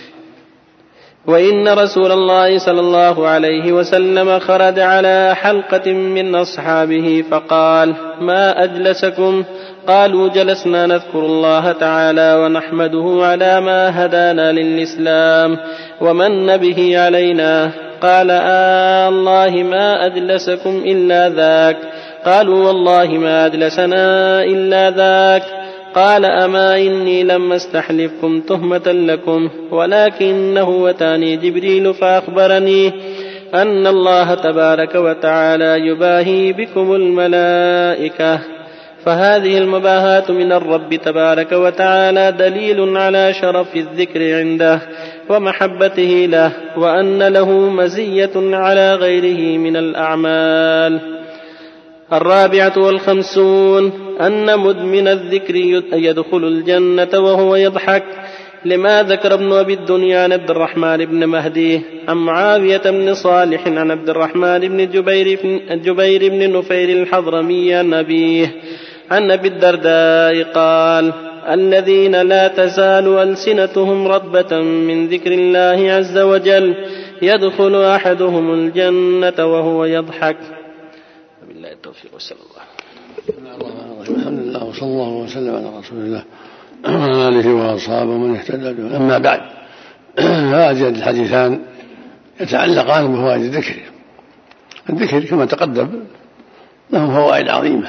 وإن رسول الله صلى الله عليه وسلم خرج على حلقة من أصحابه فقال: ما أجلسكم؟ قالوا: جلسنا نذكر الله تعالى ونحمده على ما هدانا للإسلام ومن به علينا. قال: الله ما أجلسكم إلا ذاك. قالوا: والله ما أجلسنا إلا ذاك. قال: أما إني لم أستحلفكم تهمة لكم، ولكنه أتاني جبريل فأخبرني أن الله تبارك وتعالى يباهي بكم الملائكة. فهذه المباهاة من الرب تبارك وتعالى دليل على شرف الذكر عنده ومحبته له، وأن له مزية على غيره من الأعمال. 54 أن مدمن الذكر يدخل الجنة وهو يضحك، لما ذكر ابن أبي الدنيا عن عبد الرحمن بن مهدي عن معاوية بن صالح عن عبد الرحمن بن جبير بن نفير الحضرمي عن أبيه عن أبي الدرداء قال: الذين لا تزال ألسنتهم رطبة من ذكر الله عز وجل يدخل أحدهم الجنة وهو يضحك. بالله التوفيق وصلى الله.
الحمد لله وصلى الله وسلم على رسول الله وعلى آله وأصحابه ومن اهتدى به. أما بعد، هذه الحديثان يتعلقان بفوائد الذكر. الذكر كما تقدم له فوائد عظيمة،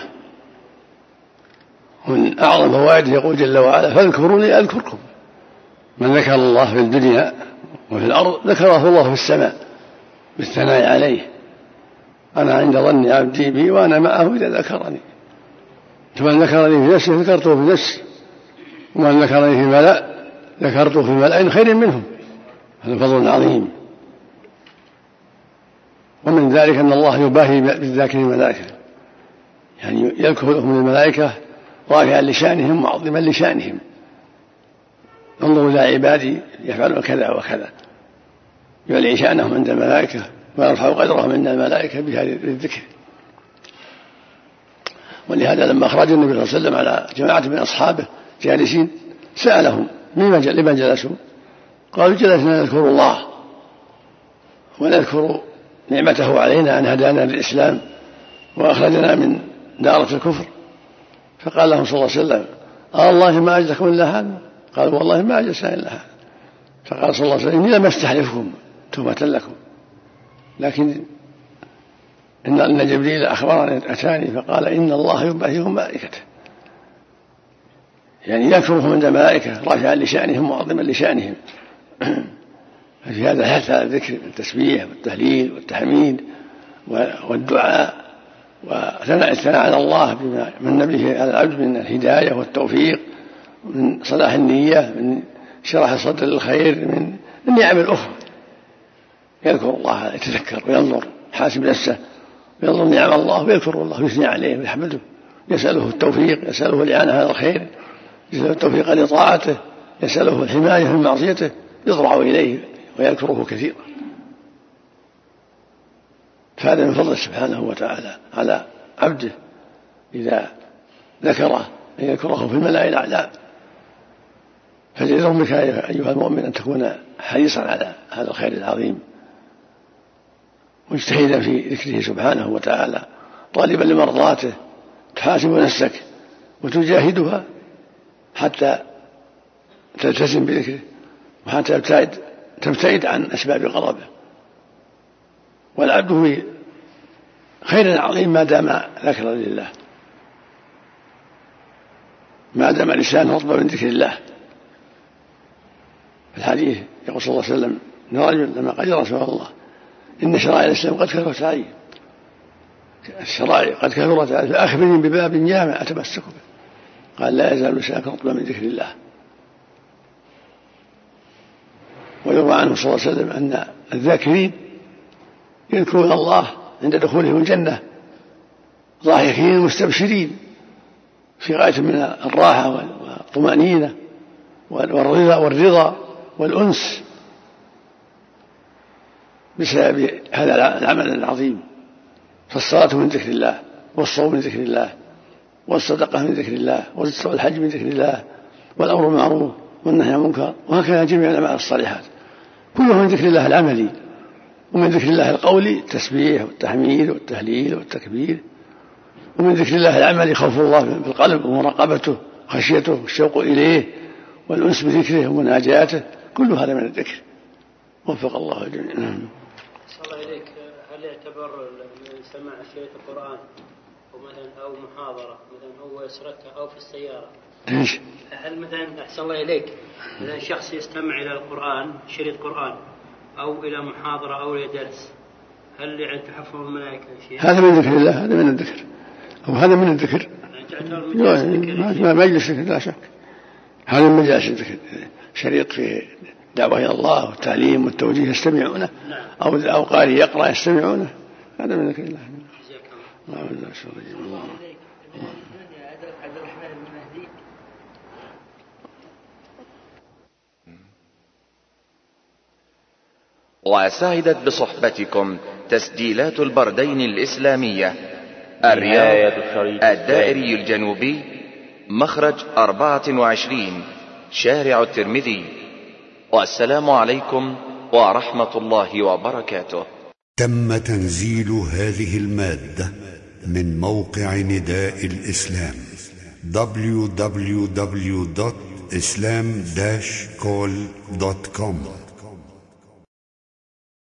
ومن أعظم فوائده يقول جل وعلا: فاذكروني أذكركم. من ذكر الله في الدنيا وفي الأرض ذكره الله في السماء بالثناء عليه: أنا عند ظن عبدي بي وأنا معه إذا ذكرني. فمن ذكرني في نفسه ذكرته في نفسي، ومن ذكرني في ملأ ذكرته في ملأ خير منهم. هذا فضل عظيم. ومن ذلك أن الله يباهي بالذاكرين الملائكة، يعني يذكر لهم الملائكة رافعا لشانهم معظما لشانهم: انظروا إلى عبادي يفعلون كذا وكذا، يعلي شأنهم عند الملائكة ويرفع قدرهم عند الملائكة بهذا الذكر. ولهذا لما أخرج النبي صلى الله عليه وسلم على جماعة من أصحابه جالسين سألهم: لمن جلسوا؟ قالوا: جلسنا نذكر الله ونذكر نعمته علينا أن هدانا للإسلام وأخرجنا من دارة الكفر، فقال لهم صلى الله عليه وسلم: الله ما أجلكم إلا هذا؟ قالوا: والله ما أجلسنا إلا هذا. فقال صلى الله عليه وسلم: إني لم أستحلفكم توبة لكم، لكن إن جبريل أخبرني أتاني فقال: إن الله يبعثكم ملائكته، يعني يذكرهم عند الملائكة رافعا لشأنهم معظما لشأنهم. ففي هذا الحث على الذكر التسبيح والتهليل والتحميد والدعاء والثناء على الله بما من به على العبد من الهداية والتوفيق، من صلاح النية، من شرح الصدر للخير، من النعم الأخرى. يذكر الله، يتذكر وينظر، حاسب نفسه وينظر نعم الله ويذكر الله ويثني عليه ويحمده، يسأله التوفيق، يسأله الإعانة على الخير، يسأله التوفيق لطاعته، يسأله الحماية من معصيته، يضرع إليه ويذكره كثيرا. فهذا من فضله سبحانه وتعالى على عبده إذا ذكره أن يذكره في الملأ الأعلى. فجدر بك أيها المؤمن أن تكون حريصا على هذا الخير العظيم، مجتهدا في ذكره سبحانه وتعالى، طالبا لمرضاته، تحاسب نفسك وتجاهدها حتى تلتزم بذكره وحتى تبتعد عن أسباب غضبه. والعبد في خير عظيم ما دام ذكرا لله، ما دام لسانه رطبا من ذكر الله. في الحديث يقول صلى الله عليه وسلم ان رجل لما قال: يا رسول الله ان شرائع الاسلام قد كثرت علي، الشرائع قد كثرت علي، فاخبرني بباب جامع اتمسك به. قال: لا يزال لسانك رطبا من ذكر الله. ويروى عنه صلى الله عليه وسلم ان الذاكرين يذكرون الله عند دخولهم الجنة ضاحكين مستبشرين في غاية من الراحة والطمأنينة والرضا والأنس بسبب هذا العمل العظيم. فالصلاة من ذكر الله، والصوم من ذكر الله، والصدقة من ذكر الله، والحج من ذكر الله، والأمر بالمعروف والنهي عن المنكر، وهكذا جميع الأعمال الصالحات كلها من ذكر الله العملي. ومن ذكر الله القولي التسبيح والتحميد والتهليل والتكبير، ومن ذكر الله العملي خوف الله في القلب ومراقبته وخشيته والشوق إليه والأنس بذكره ومناجاته، كل هذا من الذكر. وفق الله الجميع.
صلى الله إليك، هل يعتبر سماع شريط القرآن ومثلا أو محاضرة مثلا هو يسرتها أو في السيارة؟ هل مثلا أحسن الله إليك مثلا شخص يستمع إلى القرآن شريط قرآن أو إلى محاضرة أو إلى درس، هل يعني تحفظ الملائكة شيء؟
هذا من ذكر الله، هذا من الذكر، أو هذا من الذكر. ما يجلس لا شك، هذا من مجالس الذكر. شريط في دعوة إلى الله والتعليم والتوجيه يستمعونه، أو قارئ يقرأ يستمعونه، هذا من ذكر الله.
وسعدت بصحبتكم تسجيلات البردين الإسلامية، الرياض، الدائري الجنوبي، مخرج 24، شارع الترمذي. والسلام عليكم ورحمة الله وبركاته.
تم تنزيل هذه المادة من موقع نداء الإسلام www.islam-call.com